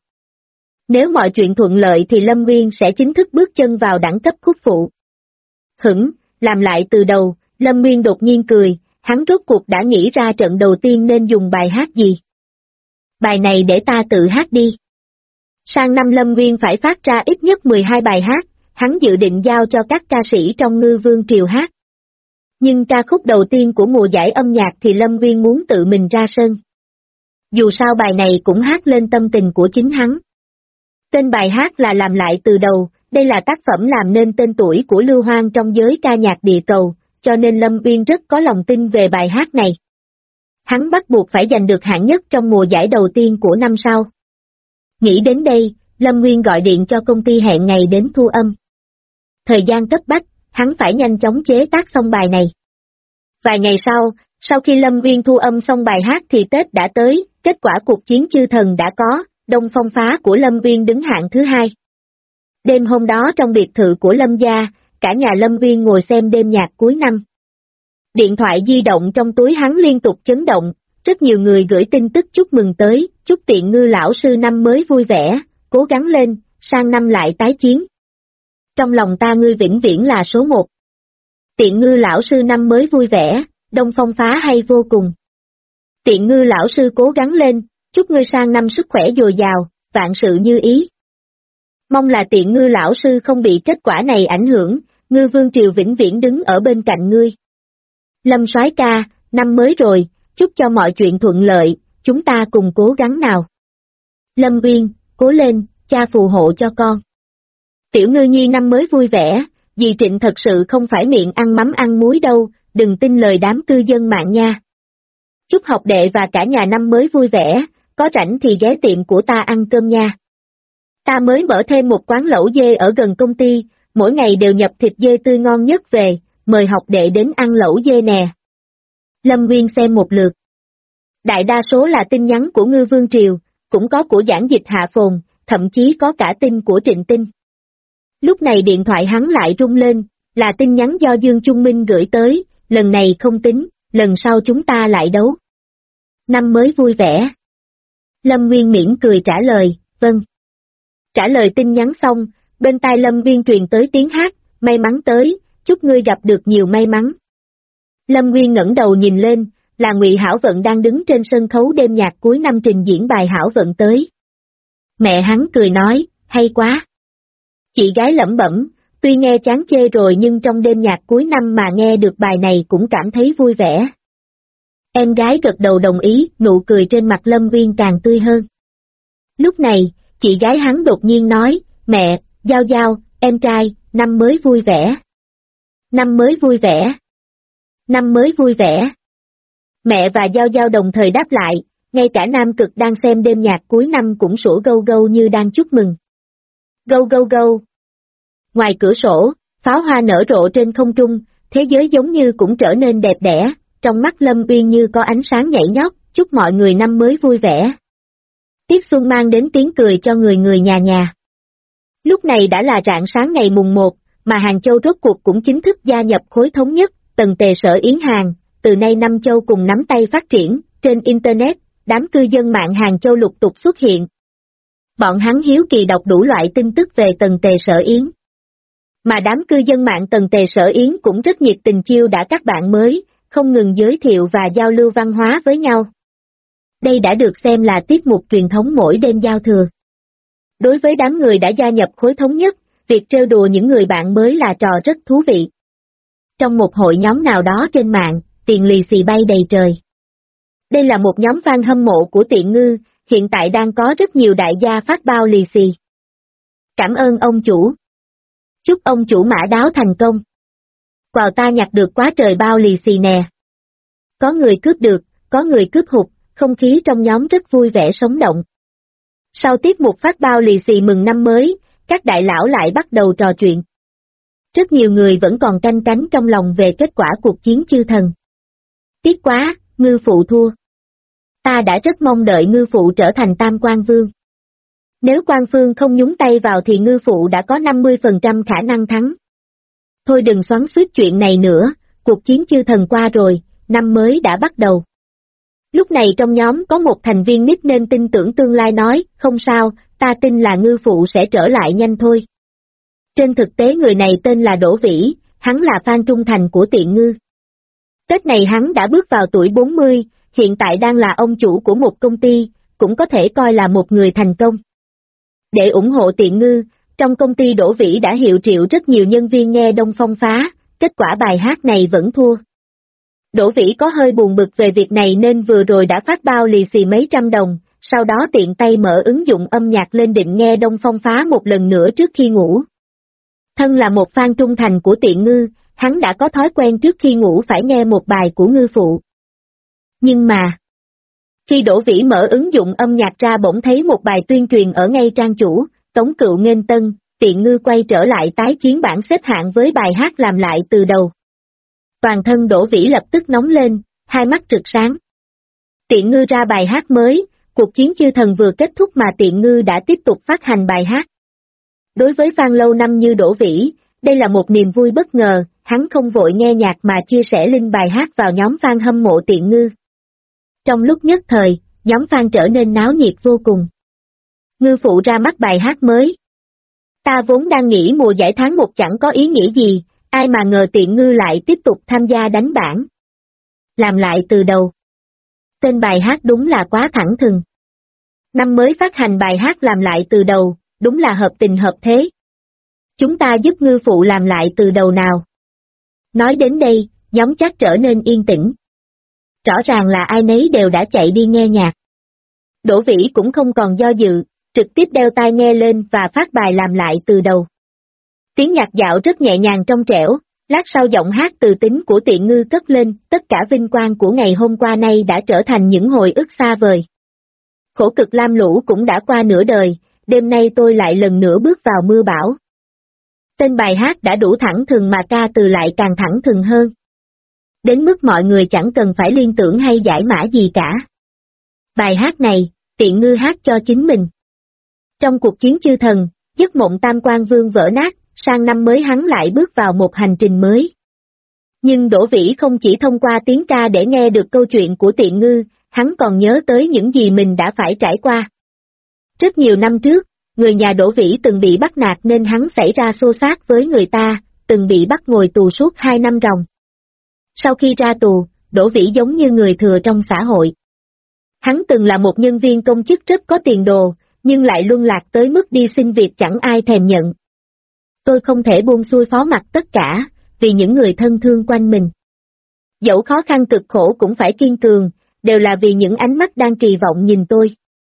Nếu mọi chuyện thuận lợi thì Lâm Nguyên sẽ chính thức bước chân vào đẳng cấp khúc phụ. Làm lại từ đầu, Lâm Nguyên đột nhiên cười, hắn rốt cuộc đã nghĩ ra trận đầu tiên nên dùng bài hát gì. Bài này để ta tự hát đi. Sang năm Lâm Nguyên phải phát ra ít nhất 12 bài hát, hắn dự định giao cho các ca sĩ trong Ngư Vương Triều hát. Nhưng ca khúc đầu tiên của mùa giải âm nhạc thì Lâm Nguyên muốn tự mình ra sân. Dù sao bài này cũng hát lên tâm tình của chính hắn. Tên bài hát là Làm lại từ đầu, đây là tác phẩm làm nên tên tuổi của Lưu Hoang trong giới ca nhạc địa cầu, cho nên Lâm Uyên rất có lòng tin về bài hát này. Hắn bắt buộc phải giành được hạng nhất trong mùa giải đầu tiên của năm sau. Nghĩ đến đây, Lâm Nguyên gọi điện cho công ty hẹn ngày đến thu âm. Thời gian cấp bách, hắn phải nhanh chóng chế tác xong bài này. Vài ngày sau khi Lâm Nguyên thu âm xong bài hát thì Tết đã tới, kết quả cuộc chiến chư thần đã có, Đông Phong Phá của Lâm Nguyên đứng hạng thứ 2. Đêm hôm đó trong biệt thự của Lâm gia, cả nhà Lâm Nguyên ngồi xem đêm nhạc cuối năm. Điện thoại di động trong túi hắn liên tục chấn động, rất nhiều người gửi tin tức chúc mừng tới, chúc Tiện Ngư lão sư năm mới vui vẻ, cố gắng lên, sang năm lại tái chiến. Trong lòng ta ngươi vĩnh viễn là số 1. Tiện ngư lão sư năm mới vui vẻ, Đông Phong phá hay vô cùng. Tiện ngư lão sư cố gắng lên, chúc ngươi sang năm sức khỏe dồi dào, vạn sự như ý. Mong là tiện ngư lão sư không bị kết quả này ảnh hưởng, ngư vương triều vĩnh viễn đứng ở bên cạnh ngươi. Lâm soái ca, năm mới rồi, chúc cho mọi chuyện thuận lợi, chúng ta cùng cố gắng nào. Lâm Uyên, cố lên, cha phù hộ cho con. Tiểu ngư nhi năm mới vui vẻ, dì Trịnh thật sự không phải miệng ăn mắm ăn muối đâu, đừng tin lời đám cư dân mạng nha. Chúc học đệ và cả nhà năm mới vui vẻ, có rảnh thì ghé tiệm của ta ăn cơm nha. Ta mới mở thêm một quán lẩu dê ở gần công ty, mỗi ngày đều nhập thịt dê tươi ngon nhất về, mời học đệ đến ăn lẩu dê nè. Lâm Nguyên xem một lượt. Đại đa số là tin nhắn của Ngư Vương Triều, cũng có của giảng dịch Hạ Phồn, thậm chí có cả tin của Trịnh Tinh. Lúc này điện thoại hắn lại rung lên, là tin nhắn do Dương Trung Minh gửi tới, lần này không tính, lần sau chúng ta lại đấu. Năm mới vui vẻ. Lâm Nguyên mỉm cười trả lời, vâng. Trả lời tin nhắn xong, bên tai Lâm Nguyên truyền tới tiếng hát, may mắn tới, chúc ngươi gặp được nhiều may mắn. Lâm Nguyên ngẩng đầu nhìn lên, là Ngụy Hảo Vận đang đứng trên sân khấu đêm nhạc cuối năm trình diễn bài Hảo Vận tới. Mẹ hắn cười nói, hay quá. Chị gái lẩm bẩm, tuy nghe chán chê rồi nhưng trong đêm nhạc cuối năm mà nghe được bài này cũng cảm thấy vui vẻ. Em gái gật đầu đồng ý, nụ cười trên mặt Lâm Nguyên càng tươi hơn. Lúc này, chị gái hắn đột nhiên nói, mẹ, Giao Giao, em trai, năm mới vui vẻ. Năm mới vui vẻ. Năm mới vui vẻ. Mẹ và Giao Giao đồng thời đáp lại, ngay cả Nam Cực đang xem đêm nhạc cuối năm cũng sủa gâu gâu như đang chúc mừng. Gâu gâu gâu. Ngoài cửa sổ, pháo hoa nở rộ trên không trung, thế giới giống như cũng trở nên đẹp đẽ, trong mắt Lâm Uyên như có ánh sáng nhảy nhót, chúc mọi người năm mới vui vẻ. Tiết xuân mang đến tiếng cười cho người người nhà nhà. Lúc này đã là rạng sáng ngày mùng 1, mà Hàng Châu rốt cuộc cũng chính thức gia nhập khối thống nhất, Tần Tề Sở Yến Hàng, từ nay năm châu cùng nắm tay phát triển, trên Internet, đám cư dân mạng Hàng Châu lục tục xuất hiện. Bọn hắn hiếu kỳ đọc đủ loại tin tức về Tần Tề Sở Yến. Mà đám cư dân mạng Tần Tề Sở Yến cũng rất nhiệt tình chiêu đãi các bạn mới, không ngừng giới thiệu và giao lưu văn hóa với nhau. Đây đã được xem là tiết mục truyền thống mỗi đêm giao thừa. Đối với đám người đã gia nhập khối thống nhất, việc trêu đùa những người bạn mới là trò rất thú vị. Trong một hội nhóm nào đó trên mạng, tiền lì xì bay đầy trời. Đây là một nhóm fan hâm mộ của Tiện Ngư, hiện tại đang có rất nhiều đại gia phát bao lì xì. Cảm ơn ông chủ. Chúc ông chủ mã đáo thành công. Wow, ta nhặt được quá trời bao lì xì nè. Có người cướp được, có người cướp hụt, không khí trong nhóm rất vui vẻ sống động. Sau tiết mục phát bao lì xì mừng năm mới, các đại lão lại bắt đầu trò chuyện. Rất nhiều người vẫn còn canh cánh trong lòng về kết quả cuộc chiến chư thần. Tiếc quá, Ngư Phụ thua. Ta đã rất mong đợi Ngư Phụ trở thành Tam Quan Vương. Nếu Quan Phương không nhúng tay vào thì Ngư Phụ đã có 50% khả năng thắng. Thôi đừng xoắn xuýt chuyện này nữa, cuộc chiến chư thần qua rồi, năm mới đã bắt đầu. Lúc này trong nhóm có một thành viên nít nên tin tưởng tương lai nói, không sao, ta tin là Ngư Phụ sẽ trở lại nhanh thôi. Trên thực tế người này tên là Đỗ Vĩ, hắn là fan trung thành của Tiện Ngư. Tết này hắn đã bước vào tuổi 40, hiện tại đang là ông chủ của một công ty, cũng có thể coi là một người thành công. Để ủng hộ Tiện Ngư, trong công ty Đỗ Vĩ đã hiệu triệu rất nhiều nhân viên nghe Đông Phong phá, kết quả bài hát này vẫn thua. Đỗ Vĩ có hơi buồn bực về việc này nên vừa rồi đã phát bao lì xì mấy trăm đồng, sau đó tiện tay mở ứng dụng âm nhạc lên định nghe Đông Phong phá một lần nữa trước khi ngủ. Thân là một fan trung thành của Tiện Ngư, hắn đã có thói quen trước khi ngủ phải nghe một bài của Ngư Phụ. Nhưng mà, khi Đỗ Vĩ mở ứng dụng âm nhạc ra bỗng thấy một bài tuyên truyền ở ngay trang chủ, Tống Cựu nghênh tân, Tiện Ngư quay trở lại tái chiến bảng xếp hạng với bài hát làm lại từ đầu. Toàn thân Đỗ Vĩ lập tức nóng lên, hai mắt rực sáng. Tiện Ngư ra bài hát mới, cuộc chiến chư thần vừa kết thúc mà Tiện Ngư đã tiếp tục phát hành bài hát. Đối với fan lâu năm như Đỗ Vĩ, đây là một niềm vui bất ngờ, hắn không vội nghe nhạc mà chia sẻ link bài hát vào nhóm fan hâm mộ Tiện Ngư. Trong lúc nhất thời, nhóm fan trở nên náo nhiệt vô cùng. Ngư Phụ ra mắt bài hát mới. Ta vốn đang nghĩ mùa giải tháng 1 chẳng có ý nghĩa gì, Ai mà ngờ Tiện Ngư lại tiếp tục tham gia đánh bảng. Làm lại từ đầu. Tên bài hát đúng là quá thẳng thừng. Năm mới phát hành bài hát làm lại từ đầu, đúng là hợp tình hợp thế. Chúng ta giúp Ngư phụ làm lại từ đầu nào. Nói đến đây, nhóm chat trở nên yên tĩnh. Rõ ràng là ai nấy đều đã chạy đi nghe nhạc. Đỗ Vĩ cũng không còn do dự, trực tiếp đeo tai nghe lên và phát bài làm lại từ đầu. Tiếng nhạc dạo rất nhẹ nhàng trong trẻo, lát sau giọng hát từ tính của Tiện Ngư cất lên, tất cả vinh quang của ngày hôm qua nay đã trở thành những hồi ức xa vời. Khổ cực lam lũ cũng đã qua nửa đời, đêm nay tôi lại lần nữa bước vào mưa bão. Tên bài hát đã đủ thẳng thừng mà ca từ lại càng thẳng thừng hơn. Đến mức mọi người chẳng cần phải liên tưởng hay giải mã gì cả. Bài hát này, Tiện Ngư hát cho chính mình. Trong cuộc chiến chư thần, giấc mộng Tam Quan Vương vỡ nát, sang năm mới hắn lại bước vào một hành trình mới. Nhưng Đỗ Vĩ không chỉ thông qua tiếng ca để nghe được câu chuyện của Tiện Ngư, hắn còn nhớ tới những gì mình đã phải trải qua. Rất nhiều năm trước, người nhà Đỗ Vĩ từng bị bắt nạt nên hắn xảy ra xô xát với người ta, từng bị bắt ngồi tù suốt 2 năm ròng. Sau khi ra tù, Đỗ Vĩ giống như người thừa trong xã hội. Hắn từng là một nhân viên công chức rất có tiền đồ, nhưng lại luân lạc tới mức đi xin việc chẳng ai thèm nhận. Tôi không thể buông xuôi phó mặc tất cả, vì những người thân thương quanh mình. Dẫu khó khăn cực khổ cũng phải kiên cường, đều là vì những ánh mắt đang kỳ vọng nhìn tôi.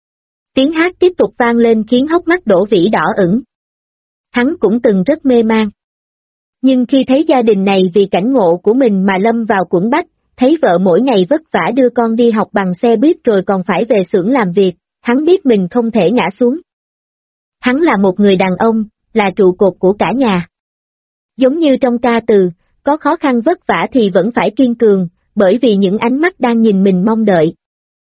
Tiếng hát tiếp tục vang lên khiến hốc mắt Đỗ Vĩ đỏ ửng. Hắn cũng từng rất mê man. Nhưng khi thấy gia đình này vì cảnh ngộ của mình mà lâm vào quẫn bách, thấy vợ mỗi ngày vất vả đưa con đi học bằng xe buýt rồi còn phải về xưởng làm việc, hắn biết mình không thể ngã xuống. Hắn là một người đàn ông, là trụ cột của cả nhà. Giống như trong ca từ, có khó khăn vất vả thì vẫn phải kiên cường, bởi vì những ánh mắt đang nhìn mình mong đợi.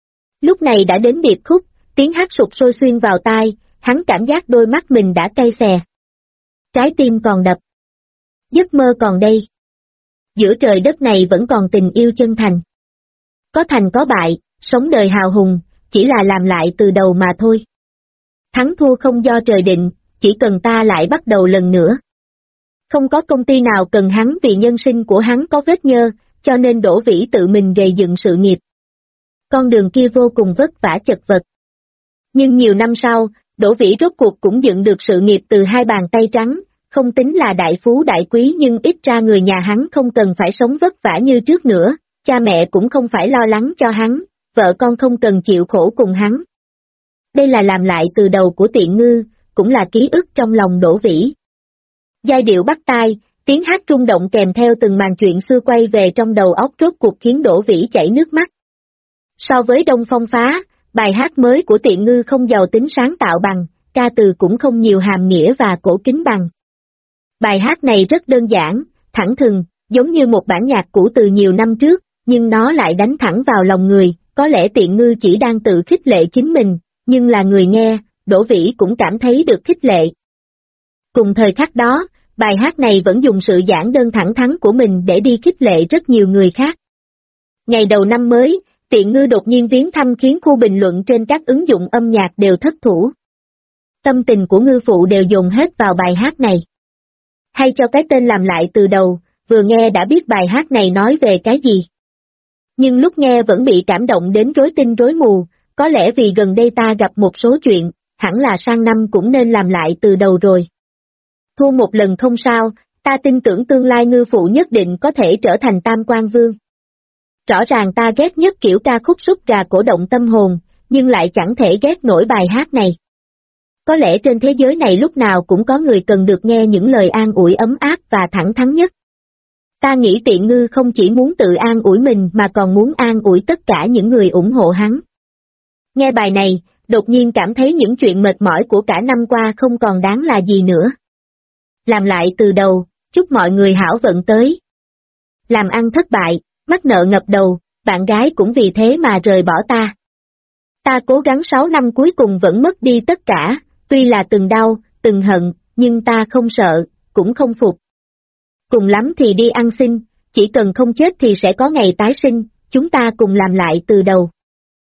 Lúc này đã đến điệp khúc, tiếng hát sụt sôi xuyên vào tai, hắn cảm giác đôi mắt mình đã cay xè. Trái tim còn đập. Giấc mơ còn đây. Giữa trời đất này vẫn còn tình yêu chân thành. Có thành có bại, sống đời hào hùng, chỉ là làm lại từ đầu mà thôi. Thắng thua không do trời định, chỉ cần ta lại bắt đầu lần nữa. Không có công ty nào cần hắn vì nhân sinh của hắn có vết nhơ, cho nên Đỗ Vĩ tự mình rầy dựng sự nghiệp. Con đường kia vô cùng vất vả chật vật. Nhưng nhiều năm sau, Đỗ Vĩ rốt cuộc cũng dựng được sự nghiệp từ 2 bàn tay trắng, không tính là đại phú đại quý nhưng ít ra người nhà hắn không cần phải sống vất vả như trước nữa, cha mẹ cũng không phải lo lắng cho hắn, vợ con không cần chịu khổ cùng hắn. Đây là làm lại từ đầu của Tiện Ngư, cũng là ký ức trong lòng Đỗ Vĩ. Giai điệu bắt tai, tiếng hát rung động kèm theo từng màn chuyện xưa quay về trong đầu óc rốt cuộc khiến Đỗ Vĩ chảy nước mắt. So với Đông Phong Phá, bài hát mới của Tiện Ngư không giàu tính sáng tạo bằng, ca từ cũng không nhiều hàm nghĩa và cổ kính bằng. Bài hát này rất đơn giản, thẳng thừng, giống như một bản nhạc cũ từ nhiều năm trước, nhưng nó lại đánh thẳng vào lòng người, có lẽ Tiện Ngư chỉ đang tự khích lệ chính mình, nhưng là người nghe, Đỗ Vĩ cũng cảm thấy được khích lệ. Cùng thời khắc đó, bài hát này vẫn dùng sự giản đơn thẳng thắn của mình để đi khích lệ rất nhiều người khác. Ngày đầu năm mới, Tiện Ngư đột nhiên viếng thăm khiến khu bình luận trên các ứng dụng âm nhạc đều thất thủ. Tâm tình của ngư phụ đều dồn hết vào bài hát này. Hay cho cái tên làm lại từ đầu, vừa nghe đã biết bài hát này nói về cái gì. Nhưng lúc nghe vẫn bị cảm động đến rối tinh rối mù, có lẽ vì gần đây ta gặp một số chuyện, hẳn là sang năm cũng nên làm lại từ đầu rồi. Thua một lần không sao, ta tin tưởng tương lai ngư phụ nhất định có thể trở thành Tam Quan Vương. Rõ ràng ta ghét nhất kiểu ca khúc sút gà cổ động tâm hồn, nhưng lại chẳng thể ghét nổi bài hát này. Có lẽ trên thế giới này lúc nào cũng có người cần được nghe những lời an ủi ấm áp và thẳng thắn nhất. Ta nghĩ Tiện Ngư không chỉ muốn tự an ủi mình mà còn muốn an ủi tất cả những người ủng hộ hắn. Nghe bài này, đột nhiên cảm thấy những chuyện mệt mỏi của cả năm qua không còn đáng là gì nữa. Làm lại từ đầu, chúc mọi người hảo vận tới. Làm ăn thất bại, mắc nợ ngập đầu, bạn gái cũng vì thế mà rời bỏ ta. Ta cố gắng 6 năm cuối cùng vẫn mất đi tất cả, tuy là từng đau, từng hận, nhưng ta không sợ, cũng không phục. Cùng lắm thì đi ăn xin, chỉ cần không chết thì sẽ có ngày tái sinh, chúng ta cùng làm lại từ đầu.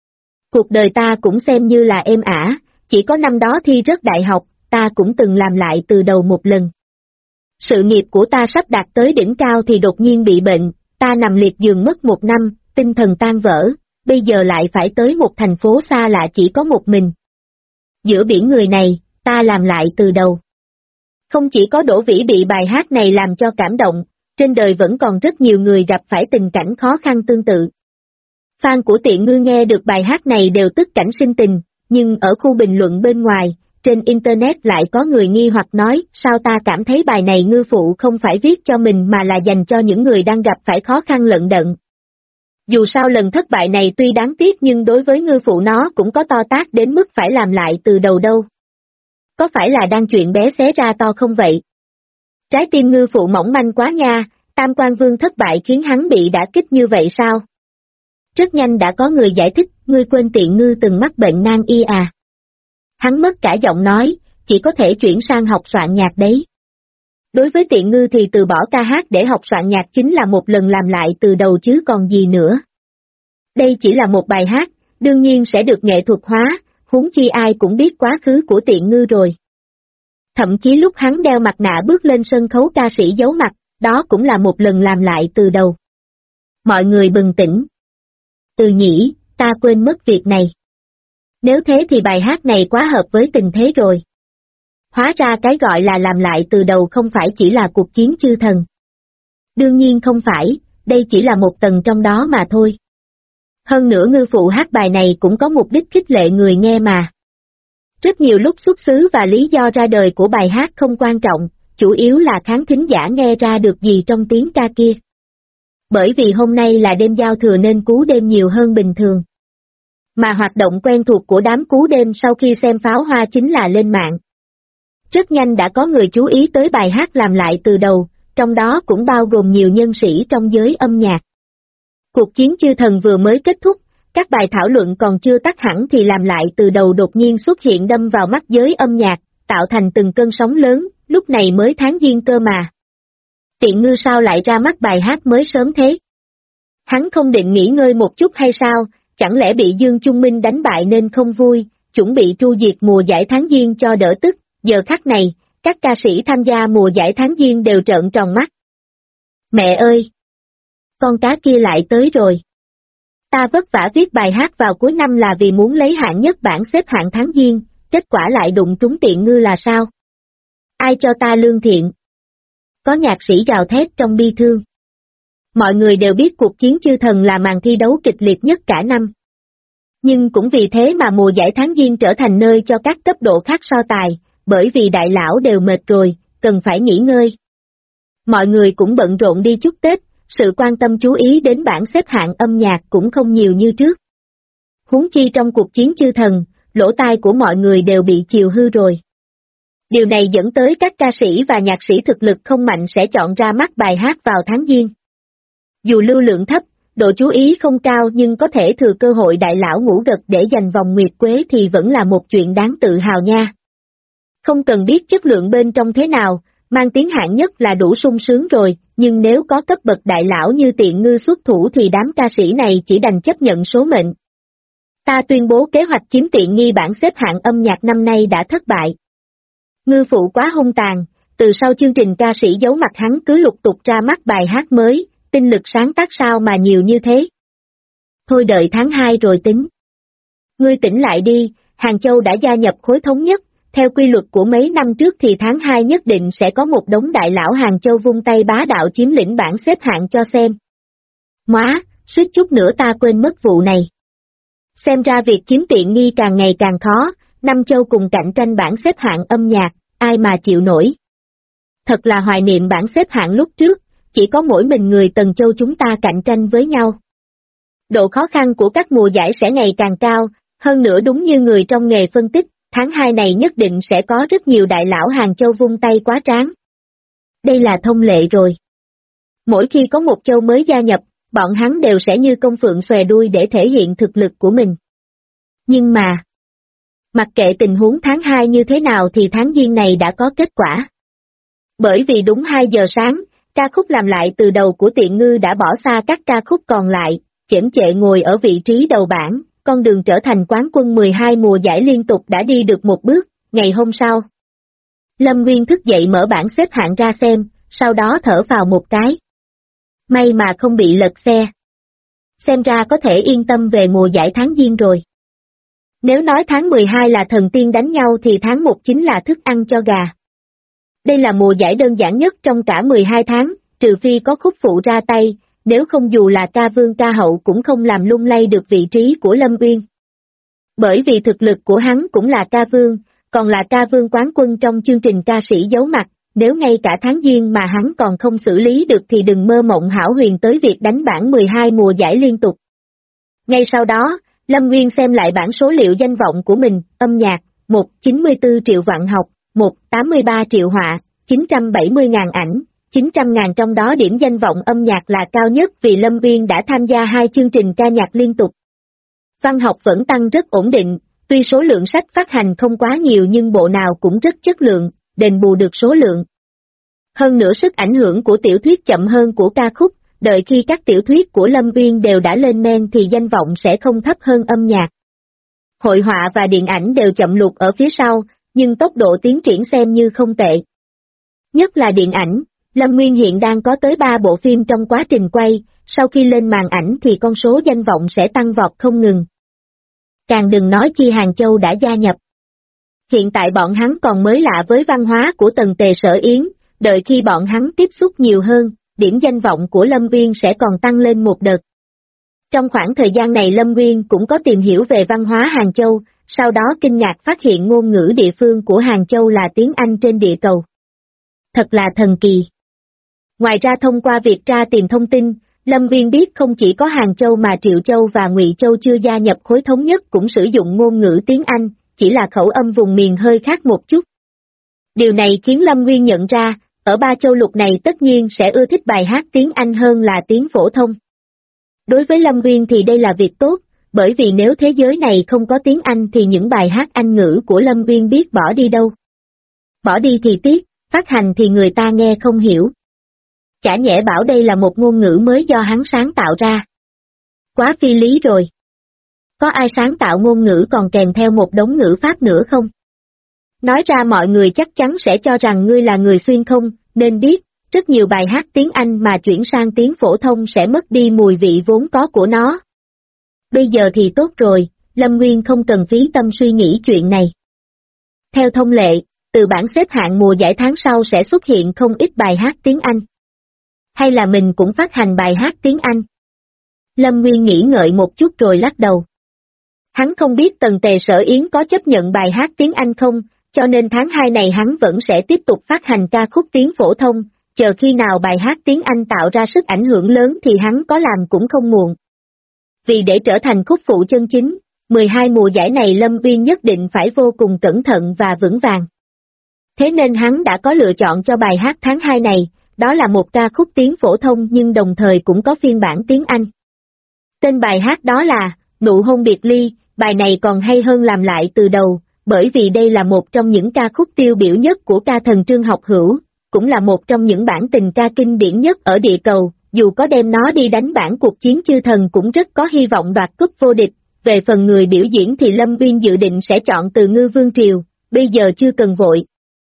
Cuộc đời ta cũng xem như là êm ả, chỉ có năm đó thi rớt đại học, ta cũng từng làm lại từ đầu một lần. Sự nghiệp của ta sắp đạt tới đỉnh cao thì đột nhiên bị bệnh, ta nằm liệt giường mất 1 năm, tinh thần tan vỡ, bây giờ lại phải tới một thành phố xa lạ chỉ có một mình. Giữa biển người này, ta làm lại từ đầu. Không chỉ có Đỗ Vĩ bị bài hát này làm cho cảm động, trên đời vẫn còn rất nhiều người gặp phải tình cảnh khó khăn tương tự. Fan của Tiện Ngư nghe được bài hát này đều tức cảnh sinh tình, nhưng ở khu bình luận bên ngoài, trên Internet lại có người nghi hoặc nói, sao ta cảm thấy bài này Ngư Phụ không phải viết cho mình mà là dành cho những người đang gặp phải khó khăn lận đận. Dù sao lần thất bại này tuy đáng tiếc nhưng đối với Ngư Phụ nó cũng có to tát đến mức phải làm lại từ đầu đâu. Có phải là đang chuyện bé xé ra to không vậy? Trái tim Ngư Phụ mỏng manh quá nha, Tam Quan Vương thất bại khiến hắn bị đả kích như vậy sao? Rất nhanh đã có người giải thích, ngươi quên Tiện Ngư từng mắc bệnh nan y à. Hắn mất cả giọng nói, chỉ có thể chuyển sang học soạn nhạc đấy. Đối với Tiện Ngư thì từ bỏ ca hát để học soạn nhạc chính là một lần làm lại từ đầu chứ còn gì nữa. Đây chỉ là một bài hát, đương nhiên sẽ được nghệ thuật hóa, huống chi ai cũng biết quá khứ của Tiện Ngư rồi. Thậm chí lúc hắn đeo mặt nạ bước lên sân khấu ca sĩ giấu mặt, đó cũng là một lần làm lại từ đầu. Mọi người bừng tỉnh. Nhỉ, ta quên mất việc này. Nếu thế thì bài hát này quá hợp với tình thế rồi. Hóa ra cái gọi là làm lại từ đầu không phải chỉ là cuộc chiến chư thần. Đương nhiên không phải, đây chỉ là một tầng trong đó mà thôi. Hơn nữa Ngư Phụ hát bài này cũng có mục đích khích lệ người nghe mà. Rất nhiều lúc xuất xứ và lý do ra đời của bài hát không quan trọng, chủ yếu là khán thính giả nghe ra được gì trong tiếng ca kia. Bởi vì hôm nay là đêm giao thừa nên cú đêm nhiều hơn bình thường. Mà hoạt động quen thuộc của đám cú đêm sau khi xem pháo hoa chính là lên mạng. Rất nhanh đã có người chú ý tới bài hát làm lại từ đầu, trong đó cũng bao gồm nhiều nhân sĩ trong giới âm nhạc. Cuộc chiến chư thần vừa mới kết thúc, các bài thảo luận còn chưa tắt hẳn thì làm lại từ đầu đột nhiên xuất hiện đâm vào mắt giới âm nhạc, tạo thành từng cơn sóng lớn, lúc này mới tháng Giêng cơ mà. Tiện Ngư sao lại ra mắt bài hát mới sớm thế? Hắn không định nghỉ ngơi một chút hay sao, chẳng lẽ bị Dương Trung Minh đánh bại nên không vui, chuẩn bị tru diệt mùa giải tháng Giêng cho đỡ tức, giờ khắc này, các ca sĩ tham gia mùa giải tháng Giêng đều trợn tròn mắt. Mẹ ơi! Con cá kia lại tới rồi. Ta vất vả viết bài hát vào cuối năm là vì muốn lấy hạng nhất bảng xếp hạng tháng Giêng, kết quả lại đụng trúng Tiện Ngư là sao? Ai cho ta lương thiện? Có nhạc sĩ gào thét trong bi thương. Mọi người đều biết cuộc chiến chư thần là màn thi đấu kịch liệt nhất cả năm. Nhưng cũng vì thế mà mùa giải tháng Giêng trở thành nơi cho các cấp độ khác so tài, bởi vì đại lão đều mệt rồi, cần phải nghỉ ngơi. Mọi người cũng bận rộn đi chúc Tết, sự quan tâm chú ý đến bảng xếp hạng âm nhạc cũng không nhiều như trước. Huống chi trong cuộc chiến chư thần, lỗ tai của mọi người đều bị chiều hư rồi. Điều này dẫn tới các ca sĩ và nhạc sĩ thực lực không mạnh sẽ chọn ra mắt bài hát vào tháng Giêng. Dù lưu lượng thấp, độ chú ý không cao nhưng có thể thừa cơ hội đại lão ngủ gật để giành vòng nguyệt quế thì vẫn là một chuyện đáng tự hào nha. Không cần biết chất lượng bên trong thế nào, mang tiếng hạng nhất là đủ sung sướng rồi, nhưng nếu có cấp bậc đại lão như Tiện Ngư xuất thủ thì đám ca sĩ này chỉ đành chấp nhận số mệnh. Ta tuyên bố kế hoạch chiếm tiện nghi bảng xếp hạng âm nhạc năm nay đã thất bại. Ngư Phụ quá hung tàn, từ sau chương trình ca sĩ giấu mặt hắn cứ lục tục ra mắt bài hát mới, tinh lực sáng tác sao mà nhiều như thế. Thôi đợi tháng 2 rồi tính. Ngươi tỉnh lại đi, Hàng Châu đã gia nhập khối thống nhất, theo quy luật của mấy năm trước thì tháng 2 nhất định sẽ có một đống đại lão Hàng Châu vung tay bá đạo chiếm lĩnh bảng xếp hạng cho xem. Móa, suýt chút nữa ta quên mất vụ này. Xem ra việc chiếm tiện nghi càng ngày càng khó, năm châu cùng cạnh tranh bảng xếp hạng âm nhạc, ai mà chịu nổi. Thật là hoài niệm bảng xếp hạng lúc trước, chỉ có mỗi mình người Tần Châu chúng ta cạnh tranh với nhau. Độ khó khăn của các mùa giải sẽ ngày càng cao, hơn nữa đúng như người trong nghề phân tích, tháng 2 này nhất định sẽ có rất nhiều đại lão Hàng Châu vung tay quá tráng. Đây là thông lệ rồi. Mỗi khi có một châu mới gia nhập, bọn hắn đều sẽ như công phượng xòe đuôi để thể hiện thực lực của mình. Nhưng mà, mặc kệ tình huống tháng 2 như thế nào thì tháng Giêng này đã có kết quả. Bởi vì đúng 2 giờ sáng, ca khúc làm lại từ đầu của Tiện Ngư đã bỏ xa các ca khúc còn lại, chễm chệ ngồi ở vị trí đầu bảng, con đường trở thành quán quân 12 mùa giải liên tục đã đi được một bước, ngày hôm sau. Lâm Nguyên thức dậy mở bảng xếp hạng ra xem, sau đó thở vào một cái. May mà không bị lật xe. Xem ra có thể yên tâm về mùa giải tháng Giêng rồi. Nếu nói tháng 12 là thần tiên đánh nhau thì tháng 1 chính là thức ăn cho gà. Đây là mùa giải đơn giản nhất trong cả 12 tháng, trừ phi có khúc phụ ra tay, nếu không dù là ca vương ca hậu cũng không làm lung lay được vị trí của Lâm Uyên. Bởi vì thực lực của hắn cũng là ca vương, còn là ca vương quán quân trong chương trình ca sĩ giấu mặt, nếu ngay cả tháng Giêng mà hắn còn không xử lý được thì đừng mơ mộng hão huyền tới việc đánh bảng 12 mùa giải liên tục. Ngay sau đó, Lâm Nguyên xem lại bảng số liệu danh vọng của mình, âm nhạc, 1,94 triệu vạn học, 1,83 triệu họa, 970.000 ảnh, 900.000 trong đó điểm danh vọng âm nhạc là cao nhất vì Lâm Nguyên đã tham gia 2 chương trình ca nhạc liên tục. Văn học vẫn tăng rất ổn định, tuy số lượng sách phát hành không quá nhiều nhưng bộ nào cũng rất chất lượng, đền bù được số lượng. Hơn nữa sức ảnh hưởng của tiểu thuyết chậm hơn của ca khúc, đợi khi các tiểu thuyết của Lâm Uyên đều đã lên men thì danh vọng sẽ không thấp hơn âm nhạc. Hội họa và điện ảnh đều chậm lụt ở phía sau, nhưng tốc độ tiến triển xem như không tệ. Nhất là điện ảnh, Lâm Nguyên hiện đang có tới 3 bộ phim trong quá trình quay, sau khi lên màn ảnh thì con số danh vọng sẽ tăng vọt không ngừng. Càng đừng nói chi Hàng Châu đã gia nhập. Hiện tại bọn hắn còn mới lạ với văn hóa của Tần Tề Sở Yến, đợi khi bọn hắn tiếp xúc nhiều hơn, điểm danh vọng của Lâm Nguyên sẽ còn tăng lên một đợt. Trong khoảng thời gian này Lâm Nguyên cũng có tìm hiểu về văn hóa Hàng Châu, sau đó kinh ngạc phát hiện ngôn ngữ địa phương của Hàng Châu là tiếng Anh trên địa cầu. Thật là thần kỳ. Ngoài ra thông qua việc tra tìm thông tin, Lâm Nguyên biết không chỉ có Hàng Châu mà Triệu Châu và Ngụy Châu chưa gia nhập khối thống nhất cũng sử dụng ngôn ngữ tiếng Anh, chỉ là khẩu âm vùng miền hơi khác một chút. Điều này khiến Lâm Nguyên nhận ra, ở 3 châu lục này tất nhiên sẽ ưa thích bài hát tiếng Anh hơn là tiếng phổ thông. Đối với Lâm Nguyên thì đây là việc tốt, bởi vì nếu thế giới này không có tiếng Anh thì những bài hát Anh ngữ của Lâm Nguyên biết bỏ đi đâu. Bỏ đi thì tiếc, phát hành thì người ta nghe không hiểu. Chả nhẽ bảo đây là một ngôn ngữ mới do hắn sáng tạo ra. Quá phi lý rồi. Có ai sáng tạo ngôn ngữ còn kèm theo một đống ngữ pháp nữa không? Nói ra mọi người chắc chắn sẽ cho rằng ngươi là người xuyên không, nên biết, rất nhiều bài hát tiếng Anh mà chuyển sang tiếng phổ thông sẽ mất đi mùi vị vốn có của nó. Bây giờ thì tốt rồi, Lâm Nguyên không cần phí tâm suy nghĩ chuyện này. Theo thông lệ, từ bảng xếp hạng mùa giải tháng sau sẽ xuất hiện không ít bài hát tiếng Anh. Hay là mình cũng phát hành bài hát tiếng Anh? Lâm Nguyên nghĩ ngợi một chút rồi lắc đầu. Hắn không biết Tần Tề Sở Yến có chấp nhận bài hát tiếng Anh không, cho nên tháng 2 này hắn vẫn sẽ tiếp tục phát hành ca khúc tiếng phổ thông, chờ khi nào bài hát tiếng Anh tạo ra sức ảnh hưởng lớn thì hắn có làm cũng không muộn. Vì để trở thành khúc phụ chân chính, 12 mùa giải này Lâm Uyên nhất định phải vô cùng cẩn thận và vững vàng. Thế nên hắn đã có lựa chọn cho bài hát tháng 2 này, đó là một ca khúc tiếng phổ thông nhưng đồng thời cũng có phiên bản tiếng Anh. Tên bài hát đó là Nụ hôn biệt ly, bài này còn hay hơn làm lại từ đầu, bởi vì đây là một trong những ca khúc tiêu biểu nhất của ca thần Trương Học Hữu, cũng là một trong những bản tình ca kinh điển nhất ở địa cầu, dù có đem nó đi đánh bản cuộc chiến chư thần cũng rất có hy vọng đoạt cúp vô địch. Về phần người biểu diễn thì Lâm Nguyên dự định sẽ chọn từ Ngư Vương Triều, bây giờ chưa cần vội.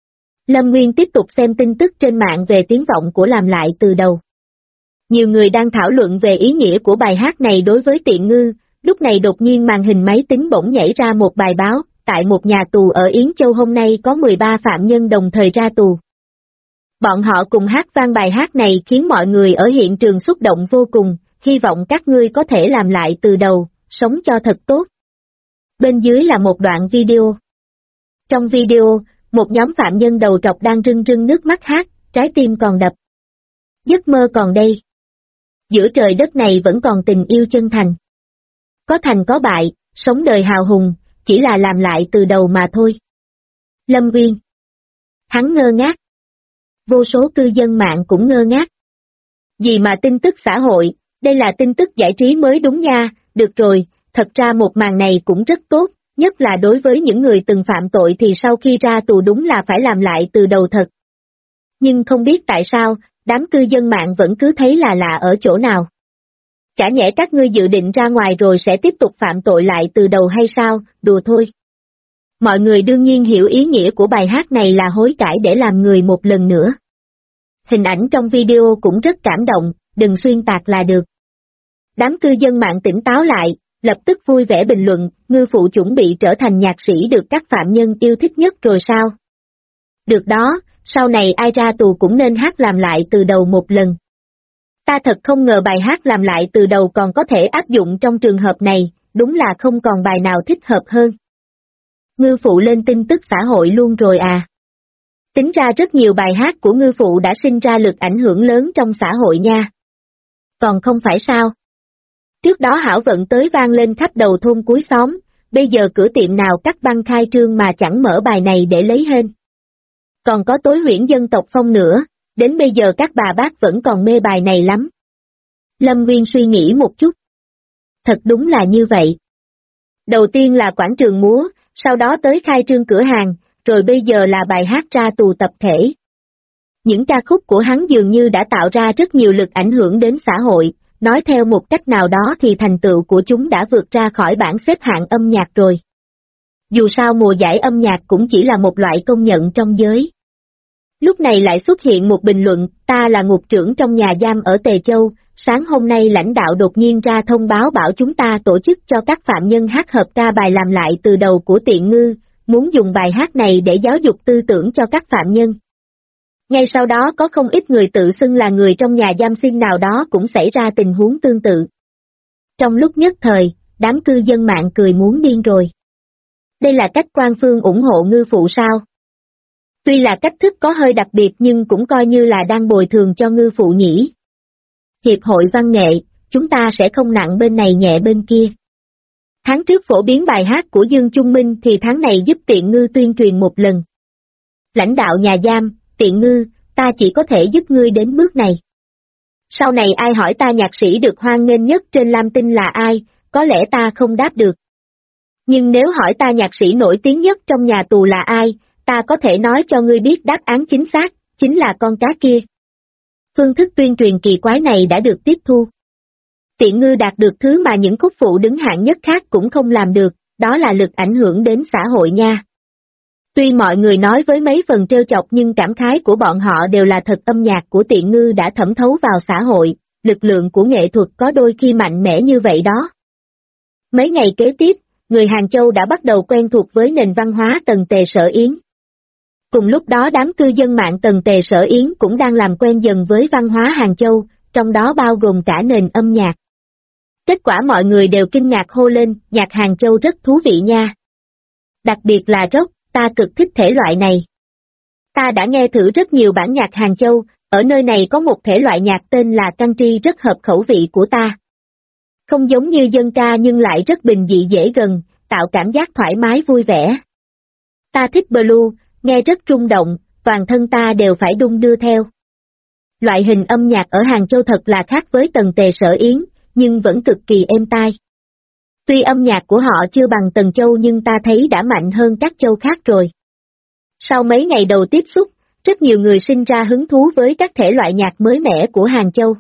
Lâm Nguyên tiếp tục xem tin tức trên mạng về tiếng vọng của làm lại từ đầu. Nhiều người đang thảo luận về ý nghĩa của bài hát này đối với Tiện Ngư, lúc này đột nhiên màn hình máy tính bỗng nhảy ra một bài báo, tại một nhà tù ở Yến Châu hôm nay có 13 phạm nhân đồng thời ra tù. Bọn họ cùng hát vang bài hát này khiến mọi người ở hiện trường xúc động vô cùng, hy vọng các ngươi có thể làm lại từ đầu, sống cho thật tốt. Bên dưới là một đoạn video. Trong video, một nhóm phạm nhân đầu trọc đang rưng rưng nước mắt hát, trái tim còn đập. Giấc mơ còn đây. Giữa trời đất này vẫn còn tình yêu chân thành. Có thành có bại, sống đời hào hùng, chỉ là làm lại từ đầu mà thôi. Lâm Nguyên. Hắn ngơ ngác. Vô số cư dân mạng cũng ngơ ngác. Gì mà tin tức xã hội, đây là tin tức giải trí mới đúng nha, được rồi, thật ra một màn này cũng rất tốt, nhất là đối với những người từng phạm tội thì sau khi ra tù đúng là phải làm lại từ đầu thật. Nhưng không biết tại sao, đám cư dân mạng vẫn cứ thấy là lạ ở chỗ nào. Chả nhẽ các ngươi dự định ra ngoài rồi sẽ tiếp tục phạm tội lại từ đầu hay sao, đùa thôi. Mọi người đương nhiên hiểu ý nghĩa của bài hát này là hối cải để làm người một lần nữa. Hình ảnh trong video cũng rất cảm động, đừng xuyên tạc là được. Đám cư dân mạng tỉnh táo lại, lập tức vui vẻ bình luận, ngư phụ chuẩn bị trở thành nhạc sĩ được các phạm nhân yêu thích nhất rồi sao? Được đó, sau này ai ra tù cũng nên hát làm lại từ đầu một lần. Ta thật không ngờ bài hát làm lại từ đầu còn có thể áp dụng trong trường hợp này, đúng là không còn bài nào thích hợp hơn. Ngư phụ lên tin tức xã hội luôn rồi à? Tính ra rất nhiều bài hát của ngư phụ đã sinh ra lực ảnh hưởng lớn trong xã hội nha. Còn không phải sao? Trước đó hảo vận tới vang lên khắp đầu thôn cuối xóm, bây giờ cửa tiệm nào cắt băng khai trương mà chẳng mở bài này để lấy hên. Còn có tối huyễn dân tộc phong nữa, đến bây giờ các bà bác vẫn còn mê bài này lắm. Lâm Nguyên suy nghĩ một chút. Thật đúng là như vậy. Đầu tiên là quảng trường múa, sau đó tới khai trương cửa hàng, rồi bây giờ là bài hát ra tù tập thể. Những ca khúc của hắn dường như đã tạo ra rất nhiều lực ảnh hưởng đến xã hội, nói theo một cách nào đó thì thành tựu của chúng đã vượt ra khỏi bảng xếp hạng âm nhạc rồi. Dù sao mùa giải âm nhạc cũng chỉ là một loại công nhận trong giới. Lúc này lại xuất hiện một bình luận, ta là ngục trưởng trong nhà giam ở Tề Châu, sáng hôm nay lãnh đạo đột nhiên ra thông báo bảo chúng ta tổ chức cho các phạm nhân hát hợp ca bài làm lại từ đầu của Tiện Ngư, muốn dùng bài hát này để giáo dục tư tưởng cho các phạm nhân. Ngay sau đó có không ít người tự xưng là người trong nhà giam xin nào đó cũng xảy ra tình huống tương tự. Trong lúc nhất thời, đám cư dân mạng cười muốn điên rồi. Đây là cách Quan Phương ủng hộ ngư phụ sao? Tuy là cách thức có hơi đặc biệt nhưng cũng coi như là đang bồi thường cho ngư phụ nhỉ. Hiệp hội văn nghệ, chúng ta sẽ không nặng bên này nhẹ bên kia. Tháng trước phổ biến bài hát của Dương Trung Minh thì tháng này giúp Tiện Ngư tuyên truyền một lần. Lãnh đạo nhà giam, Tiện Ngư, ta chỉ có thể giúp ngươi đến bước này. Sau này ai hỏi ta nhạc sĩ được hoan nghênh nhất trên Lam Tinh là ai, có lẽ ta không đáp được. Nhưng nếu hỏi ta nhạc sĩ nổi tiếng nhất trong nhà tù là ai, ta có thể nói cho ngươi biết đáp án chính xác, chính là con cá kia. Phương thức tuyên truyền kỳ quái này đã được tiếp thu. Tiện Ngư đạt được thứ mà những khúc phụ đứng hạng nhất khác cũng không làm được, đó là lực ảnh hưởng đến xã hội nha. Tuy mọi người nói với mấy phần trêu chọc nhưng cảm khái của bọn họ đều là thật, âm nhạc của Tiện Ngư đã thẩm thấu vào xã hội, lực lượng của nghệ thuật có đôi khi mạnh mẽ như vậy đó. Mấy ngày kế tiếp, người Hàng Châu đã bắt đầu quen thuộc với nền văn hóa Tần Tề Sở Yến. Cùng lúc đó đám cư dân mạng Tần Tề Sở Yến cũng đang làm quen dần với văn hóa Hàng Châu, trong đó bao gồm cả nền âm nhạc. Kết quả mọi người đều kinh ngạc hô lên, nhạc Hàng Châu rất thú vị nha. Đặc biệt là rock, ta cực thích thể loại này. Ta đã nghe thử rất nhiều bản nhạc Hàng Châu, ở nơi này có một thể loại nhạc tên là country rất hợp khẩu vị của ta. Không giống như dân ca nhưng lại rất bình dị dễ gần, tạo cảm giác thoải mái vui vẻ. Ta thích blues, nghe rất rung động, toàn thân ta đều phải đung đưa theo. Loại hình âm nhạc ở Hàng Châu thật là khác với Tần Tề Sở Yến, nhưng vẫn cực kỳ êm tai. Tuy âm nhạc của họ chưa bằng Tần Châu nhưng ta thấy đã mạnh hơn các châu khác rồi. Sau mấy ngày đầu tiếp xúc, rất nhiều người sinh ra hứng thú với các thể loại nhạc mới mẻ của Hàng Châu.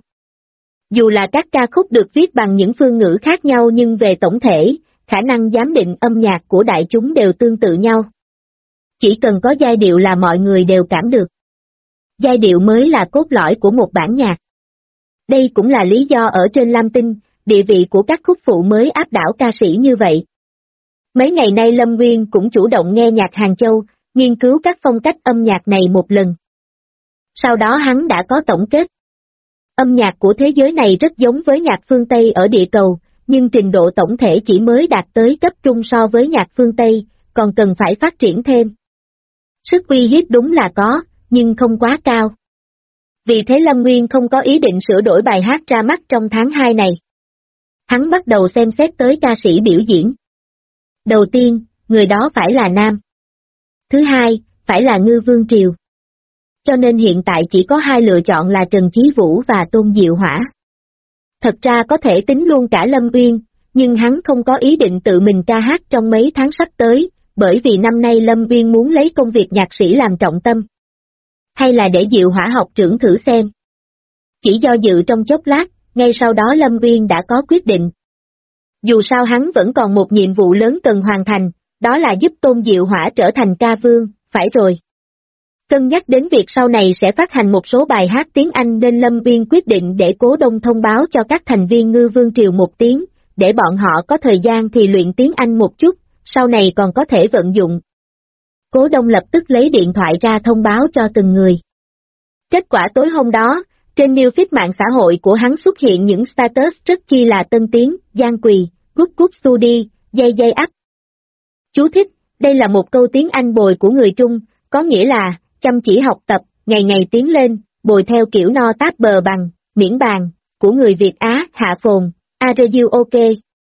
Dù là các ca khúc được viết bằng những phương ngữ khác nhau nhưng về tổng thể, khả năng giám định âm nhạc của đại chúng đều tương tự nhau. Chỉ cần có giai điệu là mọi người đều cảm được. Giai điệu mới là cốt lõi của một bản nhạc. Đây cũng là lý do ở trên Lam Tinh, địa vị của các khúc phụ mới áp đảo ca sĩ như vậy. Mấy ngày nay Lâm Nguyên cũng chủ động nghe nhạc Hàng Châu, nghiên cứu các phong cách âm nhạc này một lần. Sau đó hắn đã có tổng kết. Âm nhạc của thế giới này rất giống với nhạc phương Tây ở địa cầu, nhưng trình độ tổng thể chỉ mới đạt tới cấp trung so với nhạc phương Tây, còn cần phải phát triển thêm. Sức uy hiếp đúng là có, nhưng không quá cao. Vì thế Lâm Nguyên không có ý định sửa đổi bài hát ra mắt trong tháng 2 này. Hắn bắt đầu xem xét tới ca sĩ biểu diễn. Đầu tiên, người đó phải là nam. Thứ hai, phải là Ngư Vương Triều. Cho nên hiện tại chỉ có hai lựa chọn là Trần Chí Vũ và Tôn Diệu Hỏa. Thật ra có thể tính luôn cả Lâm Uyên, nhưng hắn không có ý định tự mình ca hát trong mấy tháng sắp tới, bởi vì năm nay Lâm Uyên muốn lấy công việc nhạc sĩ làm trọng tâm. Hay là để Diệu Hỏa học trưởng thử xem. Chỉ do dự trong chốc lát, ngay sau đó Lâm Uyên đã có quyết định. Dù sao hắn vẫn còn một nhiệm vụ lớn cần hoàn thành, đó là giúp Tôn Diệu Hỏa trở thành ca vương, phải rồi. Cân nhắc đến việc sau này sẽ phát hành một số bài hát tiếng Anh nên Lâm Uyên quyết định để Cố Đông thông báo cho các thành viên Ngư Vương Triều một tiếng, để bọn họ có thời gian thì luyện tiếng Anh một chút, sau này còn có thể vận dụng. Cố Đông lập tức lấy điện thoại ra thông báo cho từng người. Kết quả tối hôm đó, trên new feed mạng xã hội của hắn xuất hiện những status rất chi là tân tiến, Giang Quỳ, Cúp Cúp Studi, dây dây ắp. Chú thích, đây là một câu tiếng Anh bồi của người Trung, có nghĩa là, chăm chỉ học tập, ngày ngày tiến lên, bồi theo kiểu no táp bờ bằng, miễn bàn, của người Việt Á, Hạ Phồn, Are you ok?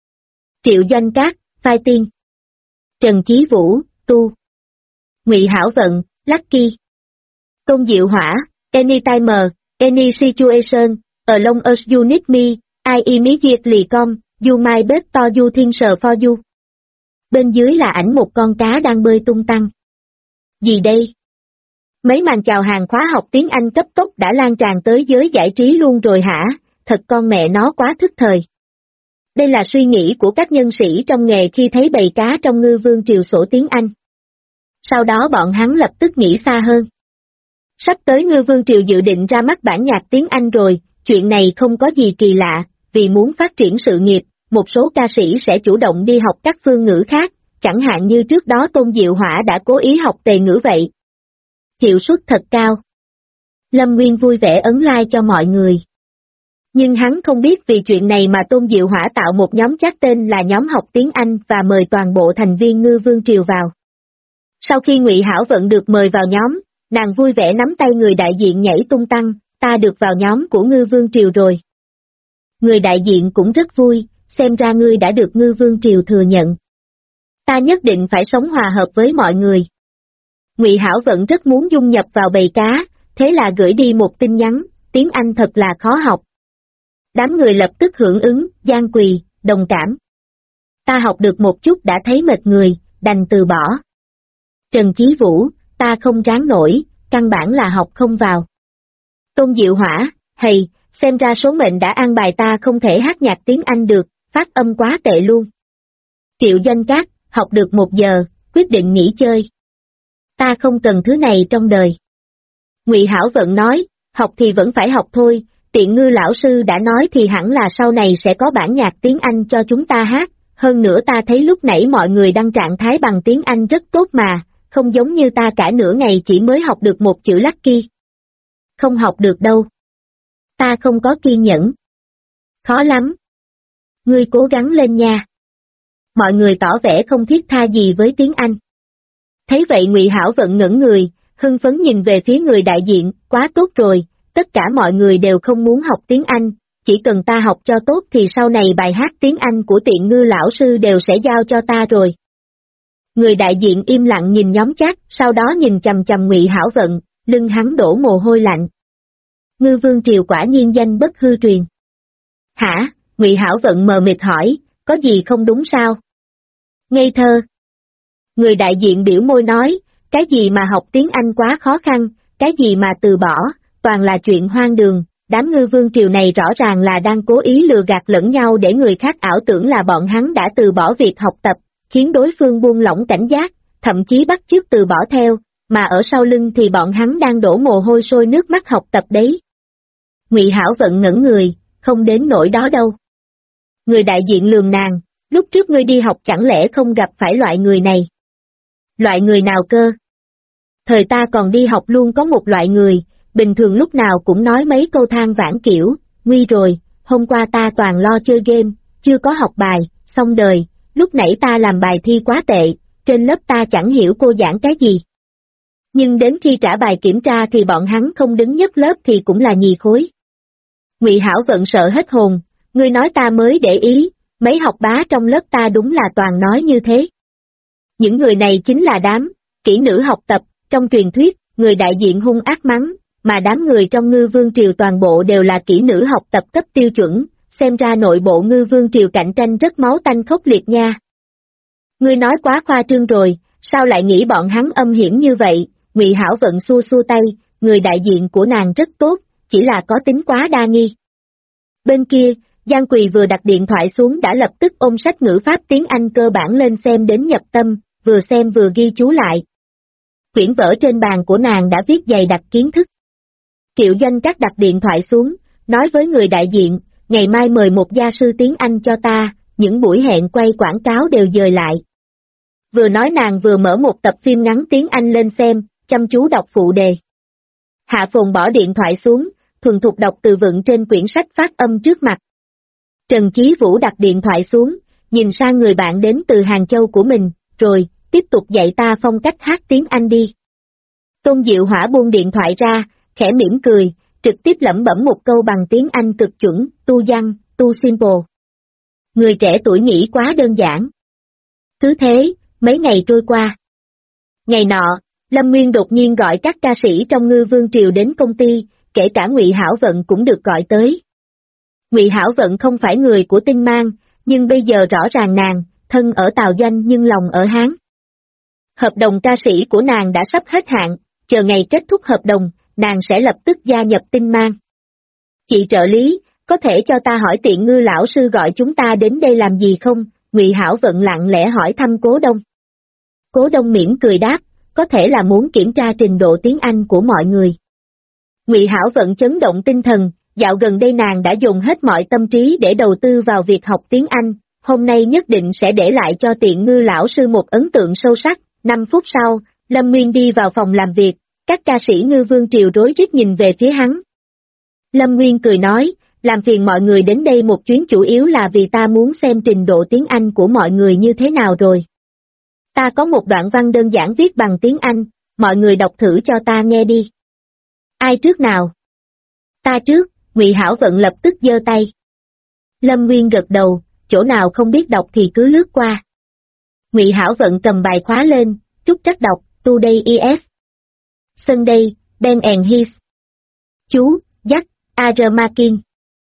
Triệu Doanh Cát, Fighting. Trần Chí Vũ, Tu. Ngụy Hảo Vận, Lucky. Tôn Diệu Hỏa, Anytime, Any Situation, as long as you need me, I immediately come, you my best to you things for you. Bên dưới là ảnh một con cá đang bơi tung tăng. Gì đây? Mấy màn chào hàng khóa học tiếng Anh cấp tốc đã lan tràn tới giới giải trí luôn rồi hả, thật con mẹ nó quá thức thời. Đây là suy nghĩ của các nhân sĩ trong nghề khi thấy bầy cá trong Ngư Vương Triều sổ tiếng Anh. Sau đó bọn hắn lập tức nghĩ xa hơn. Sắp tới Ngư Vương Triều dự định ra mắt bản nhạc tiếng Anh rồi, chuyện này không có gì kỳ lạ, vì muốn phát triển sự nghiệp, một số ca sĩ sẽ chủ động đi học các phương ngữ khác, chẳng hạn như trước đó Tôn Diệu Hỏa đã cố ý học Tề ngữ vậy. Hiệu suất thật cao. Lâm Nguyên vui vẻ ấn like cho mọi người. Nhưng hắn không biết vì chuyện này mà Tôn Diệu Hỏa tạo một nhóm chat tên là nhóm học tiếng Anh và mời toàn bộ thành viên Ngư Vương Triều vào. Sau khi Ngụy Hảo Vận được mời vào nhóm, nàng vui vẻ nắm tay người đại diện nhảy tung tăng, ta được vào nhóm của Ngư Vương Triều rồi. Người đại diện cũng rất vui, xem ra ngươi đã được Ngư Vương Triều thừa nhận. Ta nhất định phải sống hòa hợp với mọi người. Ngụy Hảo Vận rất muốn dung nhập vào bầy cá, thế là gửi đi một tin nhắn, tiếng Anh thật là khó học. Đám người lập tức hưởng ứng, Giang Quỳ, đồng cảm. Ta học được một chút đã thấy mệt người, đành từ bỏ. Trần Chí Vũ, ta không ráng nổi, căn bản là học không vào. Tôn Diệu Hỏa, hầy, xem ra số mệnh đã an bài ta không thể hát nhạc tiếng Anh được, phát âm quá tệ luôn. Triệu Doanh Cát, học được 1 giờ, quyết định nghỉ chơi. Ta không cần thứ này trong đời. Ngụy Hảo Vận nói, học thì vẫn phải học thôi, Tiện Ngư lão sư đã nói thì hẳn là sau này sẽ có bản nhạc tiếng Anh cho chúng ta hát, hơn nữa ta thấy lúc nãy mọi người đăng trạng thái bằng tiếng Anh rất tốt mà, không giống như ta cả nửa ngày chỉ mới học được một chữ Lucky. Không học được đâu. Ta không có kiên nhẫn. Khó lắm. Ngươi cố gắng lên nha. Mọi người tỏ vẻ không thiết tha gì với tiếng Anh. Thấy vậy Ngụy Hảo Vận ngẩn người, hưng phấn nhìn về phía người đại diện, quá tốt rồi, tất cả mọi người đều không muốn học tiếng Anh, chỉ cần ta học cho tốt thì sau này bài hát tiếng Anh của Tiện Ngư lão sư đều sẽ giao cho ta rồi. Người đại diện im lặng nhìn nhóm chat, sau đó nhìn chằm chằm Ngụy Hảo Vận, lưng hắn đổ mồ hôi lạnh. Ngư Vương Triều quả nhiên danh bất hư truyền. Hả? Ngụy Hảo Vận mờ mịt hỏi, có gì không đúng sao? Ngây thơ. Người đại diện biểu môi nói, cái gì mà học tiếng Anh quá khó khăn, cái gì mà từ bỏ, toàn là chuyện hoang đường, đám Ngư Vương Triều này rõ ràng là đang cố ý lừa gạt lẫn nhau để người khác ảo tưởng là bọn hắn đã từ bỏ việc học tập, khiến đối phương buông lỏng cảnh giác, thậm chí bắt chước từ bỏ theo, mà ở sau lưng thì bọn hắn đang đổ mồ hôi sôi nước mắt học tập đấy. Ngụy Hảo Vận ngẩn người, không đến nỗi đó đâu. Người đại diện lườm nàng, lúc trước ngươi đi học chẳng lẽ không gặp phải loại người này? Loại người nào cơ? Thời ta còn đi học luôn có một loại người, bình thường lúc nào cũng nói mấy câu than vãn kiểu, nguy rồi, hôm qua ta toàn lo chơi game, chưa có học bài, xong đời, lúc nãy ta làm bài thi quá tệ, trên lớp ta chẳng hiểu cô giảng cái gì. Nhưng đến khi trả bài kiểm tra thì bọn hắn không đứng nhất lớp thì cũng là nhì khối. Ngụy Hảo Vận sợ hết hồn, ngươi nói ta mới để ý, mấy học bá trong lớp ta đúng là toàn nói như thế. Những người này chính là đám kỹ nữ học tập, trong truyền thuyết, người đại diện hung ác mắng, mà đám người trong Ngư Vương Triều toàn bộ đều là kỹ nữ học tập cấp tiêu chuẩn, xem ra nội bộ Ngư Vương Triều cạnh tranh rất máu tanh khốc liệt nha. Ngươi nói quá khoa trương rồi, sao lại nghĩ bọn hắn âm hiểm như vậy? Ngụy Hảo Vận xua xua tay, người đại diện của nàng rất tốt, chỉ là có tính quá đa nghi. Bên kia, Giang Quỳ vừa đặt điện thoại xuống đã lập tức ôm sách ngữ pháp tiếng Anh cơ bản lên xem đến nhập tâm, vừa xem vừa ghi chú lại. Quyển vở trên bàn của nàng đã viết dày đặc kiến thức. Triệu Doanh Trác đặt điện thoại xuống, nói với người đại diện, ngày mai mời một gia sư tiếng Anh cho ta, những buổi hẹn quay quảng cáo đều dời lại. Vừa nói nàng vừa mở một tập phim ngắn tiếng Anh lên xem, chăm chú đọc phụ đề. Hạ Phồn bỏ điện thoại xuống, thuần thục đọc từ vựng trên quyển sách phát âm trước mặt. Trần Chí Vũ đặt điện thoại xuống, nhìn sang người bạn đến từ Hàng Châu của mình, rồi, tiếp tục dạy ta phong cách hát tiếng Anh đi. Tôn Diệu Hỏa buông điện thoại ra, khẽ mỉm cười, trực tiếp lẩm bẩm một câu bằng tiếng Anh cực chuẩn, too young, too simple. Người trẻ tuổi nghĩ quá đơn giản. Cứ thế, mấy ngày trôi qua. Ngày nọ, Lâm Nguyên đột nhiên gọi các ca sĩ trong Ngư Vương Triều đến công ty, kể cả Ngụy Hảo Vận cũng được gọi tới. Ngụy Hảo Vận không phải người của Tinh Mang, nhưng bây giờ rõ ràng nàng, thân ở Tào Doanh nhưng lòng ở Hán. Hợp đồng ca sĩ của nàng đã sắp hết hạn, chờ ngày kết thúc hợp đồng, nàng sẽ lập tức gia nhập Tinh Mang. Chị trợ lý, có thể cho ta hỏi Tiện Ngư lão sư gọi chúng ta đến đây làm gì không? Ngụy Hảo Vận lặng lẽ hỏi thăm Cố Đông. Cố Đông mỉm cười đáp, có thể là muốn kiểm tra trình độ tiếng Anh của mọi người. Ngụy Hảo Vận chấn động tinh thần, dạo gần đây nàng đã dùng hết mọi tâm trí để đầu tư vào việc học tiếng Anh, hôm nay nhất định sẽ để lại cho Tiện Ngư lão sư một ấn tượng sâu sắc. 5 phút sau, Lâm Nguyên đi vào phòng làm việc, các ca sĩ Ngư Vương Triều rối rít nhìn về phía hắn. Lâm Nguyên cười nói, làm phiền mọi người đến đây một chuyến chủ yếu là vì ta muốn xem trình độ tiếng Anh của mọi người như thế nào rồi. Ta có một đoạn văn đơn giản viết bằng tiếng Anh, mọi người đọc thử cho ta nghe đi. Ai trước nào? Ta trước, Ngụy Hảo Vận lập tức giơ tay. Lâm Nguyên gật đầu, chỗ nào không biết đọc thì cứ lướt qua. Ngụy Hảo Vận cầm bài khóa lên, Trúc Trắc đọc, Today is Sunday, Ben and His. Chú, Jack, Are Marking.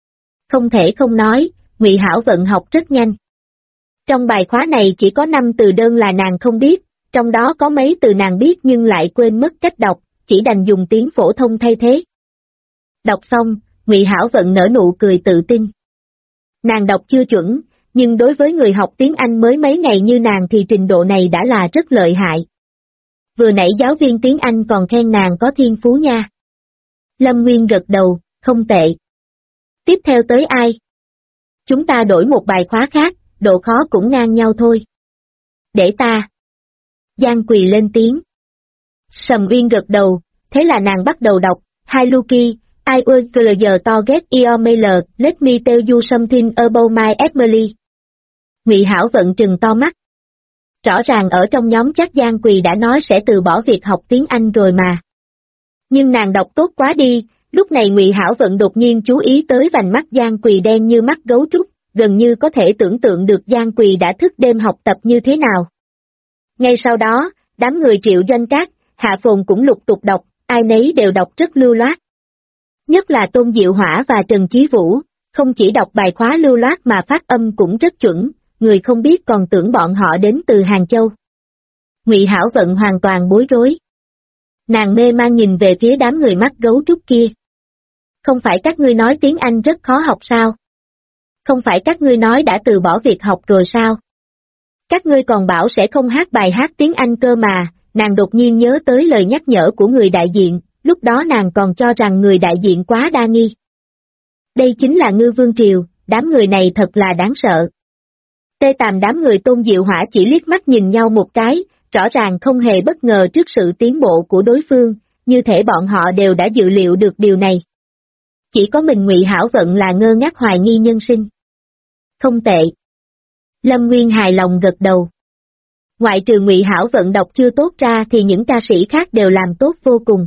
Không thể không nói, Ngụy Hảo Vận học rất nhanh. Trong bài khóa này chỉ có 5 từ đơn là nàng không biết, trong đó có mấy từ nàng biết nhưng lại quên mất cách đọc, chỉ đành dùng tiếng phổ thông thay thế. Đọc xong, Ngụy Hảo Vận nở nụ cười tự tin. Nàng đọc chưa chuẩn, nhưng đối với người học tiếng Anh mới mấy ngày như nàng thì trình độ này đã là rất lợi hại. Vừa nãy giáo viên tiếng Anh còn khen nàng có thiên phú nha. Lâm Nguyên gật đầu, không tệ. Tiếp theo tới ai? Chúng ta đổi một bài khóa khác, độ khó cũng ngang nhau thôi. Để ta. Giang Quỳ lên tiếng. Sầm Uyên gật đầu, thế là nàng bắt đầu đọc, Hi Luki, I will target your mail, let me tell you something about my Emily. Ngụy Hảo Vận trừng to mắt. Rõ ràng ở trong nhóm chat Giang Quỳ đã nói sẽ từ bỏ việc học tiếng Anh rồi mà. Nhưng nàng đọc tốt quá đi, lúc này Ngụy Hảo Vận đột nhiên chú ý tới vành mắt Giang Quỳ đen như mắt gấu trúc, gần như có thể tưởng tượng được Giang Quỳ đã thức đêm học tập như thế nào. Ngay sau đó, đám người Triệu Doanh Trác, Hạ Phồn cũng lục tục đọc, ai nấy đều đọc rất lưu loát. Nhất là Tôn Diệu Hỏa và Trần Chí Vũ, không chỉ đọc bài khóa lưu loát mà phát âm cũng rất chuẩn, người không biết còn tưởng bọn họ đến từ Hàng Châu. Ngụy Hảo Vận hoàn toàn bối rối. Nàng mê man nhìn về phía đám người mắt gấu trúc kia. Không phải các ngươi nói tiếng Anh rất khó học sao? Không phải các ngươi nói đã từ bỏ việc học rồi sao? Các ngươi còn bảo sẽ không hát bài hát tiếng Anh cơ mà, nàng đột nhiên nhớ tới lời nhắc nhở của người đại diện, lúc đó nàng còn cho rằng người đại diện quá đa nghi. Đây chính là Ngư Vương Triều, đám người này thật là đáng sợ. Tê Tàm đám người Tôn Diệu Hỏa chỉ liếc mắt nhìn nhau một cái, rõ ràng không hề bất ngờ trước sự tiến bộ của đối phương, như thể bọn họ đều đã dự liệu được điều này. Chỉ có mình Ngụy Hảo Vận là ngơ ngác hoài nghi nhân sinh. Không tệ. Lâm Nguyên hài lòng gật đầu. Ngoại trừ Ngụy Hảo Vận đọc chưa tốt ra thì những ca sĩ khác đều làm tốt vô cùng.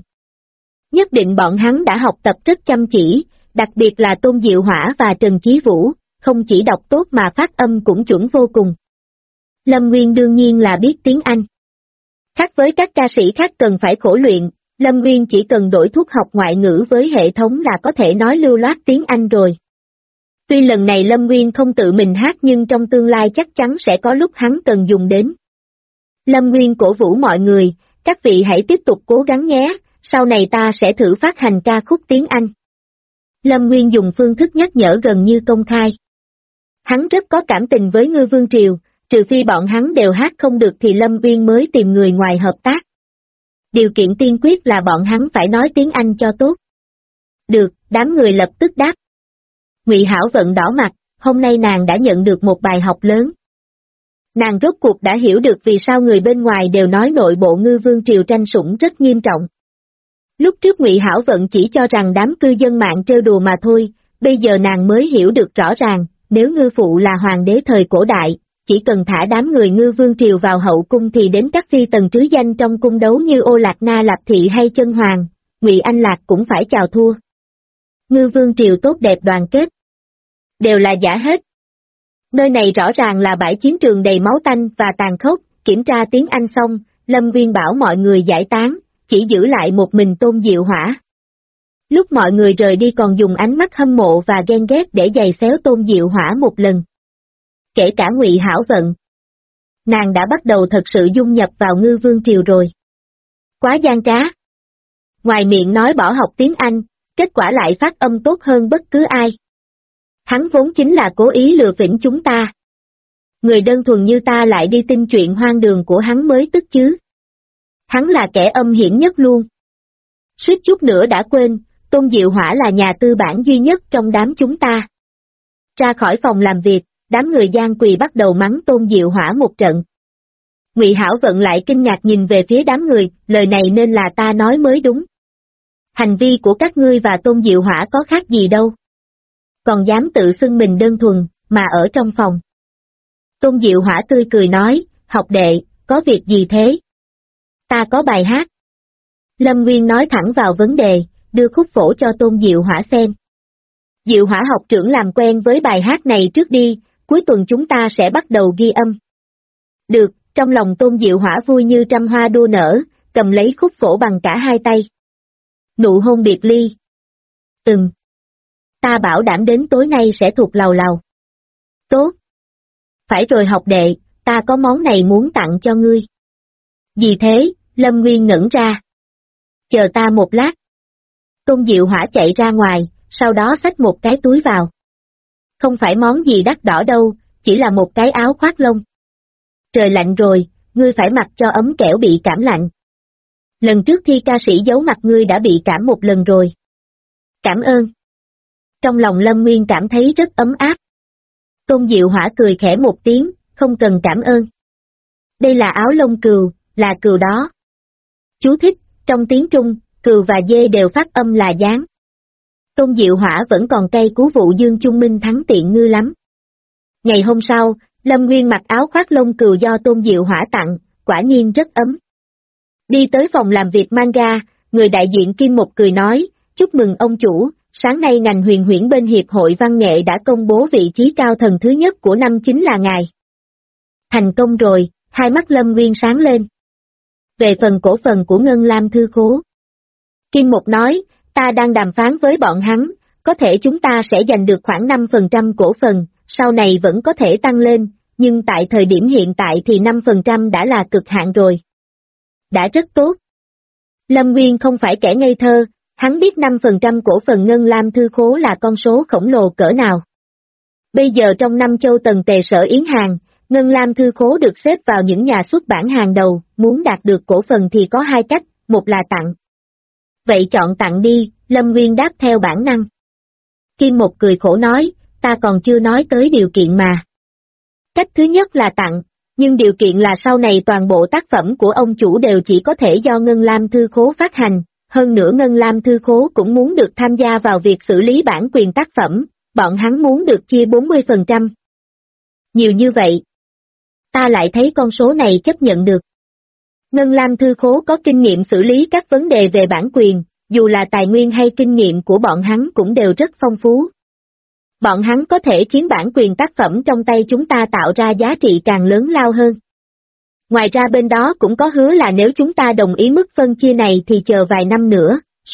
Nhất định bọn hắn đã học tập rất chăm chỉ, đặc biệt là Tôn Diệu Hỏa và Trần Chí Vũ, không chỉ đọc tốt mà phát âm cũng chuẩn vô cùng. Lâm Nguyên đương nhiên là biết tiếng Anh. Khác với các ca sĩ khác cần phải khổ luyện, Lâm Nguyên chỉ cần đổi thuốc học ngoại ngữ với hệ thống là có thể nói lưu loát tiếng Anh rồi. Tuy lần này Lâm Nguyên không tự mình hát nhưng trong tương lai chắc chắn sẽ có lúc hắn cần dùng đến. Lâm Nguyên cổ vũ mọi người, các vị hãy tiếp tục cố gắng nhé, sau này ta sẽ thử phát hành ca khúc tiếng Anh. Lâm Nguyên dùng phương thức nhắc nhở gần như công khai. Hắn rất có cảm tình với Ngư Vương Triều, Trừ phi bọn hắn đều hát không được thì Lâm Uyên mới tìm người ngoài hợp tác. Điều kiện tiên quyết là bọn hắn phải nói tiếng Anh cho tốt. Được, đám người lập tức đáp. Ngụy Hảo Vận đỏ mặt, hôm nay nàng đã nhận được một bài học lớn. Nàng rốt cuộc đã hiểu được vì sao người bên ngoài đều nói nội bộ Ngư Vương triều tranh sủng rất nghiêm trọng. Lúc trước Ngụy Hảo Vận chỉ cho rằng đám cư dân mạng trêu đùa mà thôi, bây giờ nàng mới hiểu được rõ ràng, nếu Ngư Phụ là hoàng đế thời cổ đại, chỉ cần thả đám người Ngư Vương triều vào hậu cung thì đến các phi tần trứ danh trong cung đấu như Ô Lạc Na Lạp Thị hay Chân Hoàng, Ngụy Anh Lạc cũng phải chào thua. Ngư Vương triều tốt đẹp đoàn kết. Đều là giả hết. Nơi này rõ ràng là bãi chiến trường đầy máu tanh và tàn khốc, kiểm tra tiếng Anh xong, Lâm Viên bảo mọi người giải tán, chỉ giữ lại một mình Tôn Diệu Hỏa. Lúc mọi người rời đi còn dùng ánh mắt hâm mộ và ghen ghét để giày xéo Tôn Diệu Hỏa một lần. Kể cả Ngụy Hảo Vận. Nàng đã bắt đầu thật sự dung nhập vào Ngư Vương triều rồi. Quá gian trá. Ngoài miệng nói bỏ học tiếng Anh, kết quả lại phát âm tốt hơn bất cứ ai. Hắn vốn chính là cố ý lừa phỉnh chúng ta. Người đơn thuần như ta lại đi tin chuyện hoang đường của hắn mới tức chứ. Hắn là kẻ âm hiểm nhất luôn. Suýt chút nữa đã quên, Tôn Diệu Hỏa là nhà tư bản duy nhất trong đám chúng ta. Ra khỏi phòng làm việc, đám người Giang Quỳ bắt đầu mắng Tôn Diệu Hỏa một trận. Ngụy Hảo Vận lại kinh ngạc nhìn về phía đám người, lời này nên là ta nói mới đúng. Hành vi của các ngươi và Tôn Diệu Hỏa có khác gì đâu. Còn dám tự xưng mình đơn thuần, mà ở trong phòng. Tôn Diệu Hỏa tươi cười nói, học đệ, có việc gì thế? Ta có bài hát. Lâm Nguyên nói thẳng vào vấn đề, đưa khúc phổ cho Tôn Diệu Hỏa xem. Diệu Hỏa học trưởng làm quen với bài hát này trước đi, cuối tuần chúng ta sẽ bắt đầu ghi âm. Được, trong lòng Tôn Diệu Hỏa vui như trăm hoa đua nở, cầm lấy khúc phổ bằng cả hai tay. Nụ hôn biệt ly. Ta bảo đảm đến tối nay sẽ thuộc lầu lầu. Tốt. Phải rồi học đệ, ta có món này muốn tặng cho ngươi. Gì thế? Lâm Nguyên ngẩn ra. Chờ ta một lát. Tôn Diệu Hỏa chạy ra ngoài, sau đó xách một cái túi vào. Không phải món gì đắt đỏ đâu, chỉ là một cái áo khoác lông. Trời lạnh rồi, ngươi phải mặc cho ấm kẻo bị cảm lạnh. Lần trước thi ca sĩ giấu mặt ngươi đã bị cảm một lần rồi. Cảm ơn. Trong lòng Lâm Nguyên cảm thấy rất ấm áp. Tôn Diệu Hỏa cười khẽ một tiếng, không cần cảm ơn. Đây là áo lông cừu, là cừu đó. Chú thích, trong tiếng Trung, cừu và dê đều phát âm là dáng. Tôn Diệu Hỏa vẫn còn cay cú vụ Dương Trung Minh thắng tiện ngư lắm. Ngày hôm sau, Lâm Nguyên mặc áo khoác lông cừu do Tôn Diệu Hỏa tặng, quả nhiên rất ấm. Đi tới phòng làm việc manga, người đại diện Kim Một cười nói, chúc mừng ông chủ, sáng nay ngành huyền huyễn bên Hiệp hội Văn nghệ đã công bố vị trí cao thần thứ nhất của năm chính là ngài. Thành công rồi, hai mắt Lâm Nguyên sáng lên. Về phần cổ phần của Ngân Lam Thư Khố. Kim Một nói, ta đang đàm phán với bọn hắn, có thể chúng ta sẽ giành được khoảng 5% cổ phần, sau này vẫn có thể tăng lên, nhưng tại thời điểm hiện tại thì 5% đã là cực hạn rồi. Đã rất tốt. Lâm Nguyên không phải kẻ ngây thơ, hắn biết 5% cổ phần Ngân Lam Thư Khố là con số khổng lồ cỡ nào. Bây giờ trong năm châu tần tề sở Yến Hàng, Ngân Lam Thư Khố được xếp vào những nhà xuất bản hàng đầu, muốn đạt được cổ phần thì có hai cách, một là tặng. Vậy chọn tặng đi, Lâm Nguyên đáp theo bản năng. Kim Một cười khổ nói, ta còn chưa nói tới điều kiện mà. Cách thứ nhất là tặng, nhưng điều kiện là sau này toàn bộ tác phẩm của ông chủ đều chỉ có thể do Ngân Lam Thư Khố phát hành, hơn nữa Ngân Lam Thư Khố cũng muốn được tham gia vào việc xử lý bản quyền tác phẩm, bọn hắn muốn được chia 40%. Nhiều như vậy. Ta lại thấy con số này chấp nhận được. Ngân Lam Thư Khố có kinh nghiệm xử lý các vấn đề về bản quyền, dù là tài nguyên hay kinh nghiệm của bọn hắn cũng đều rất phong phú. Bọn hắn có thể khiến bản quyền tác phẩm trong tay chúng ta tạo ra giá trị càng lớn lao hơn. Ngoài ra bên đó cũng có hứa là nếu chúng ta đồng ý mức phân chia này thì chờ vài năm nữa,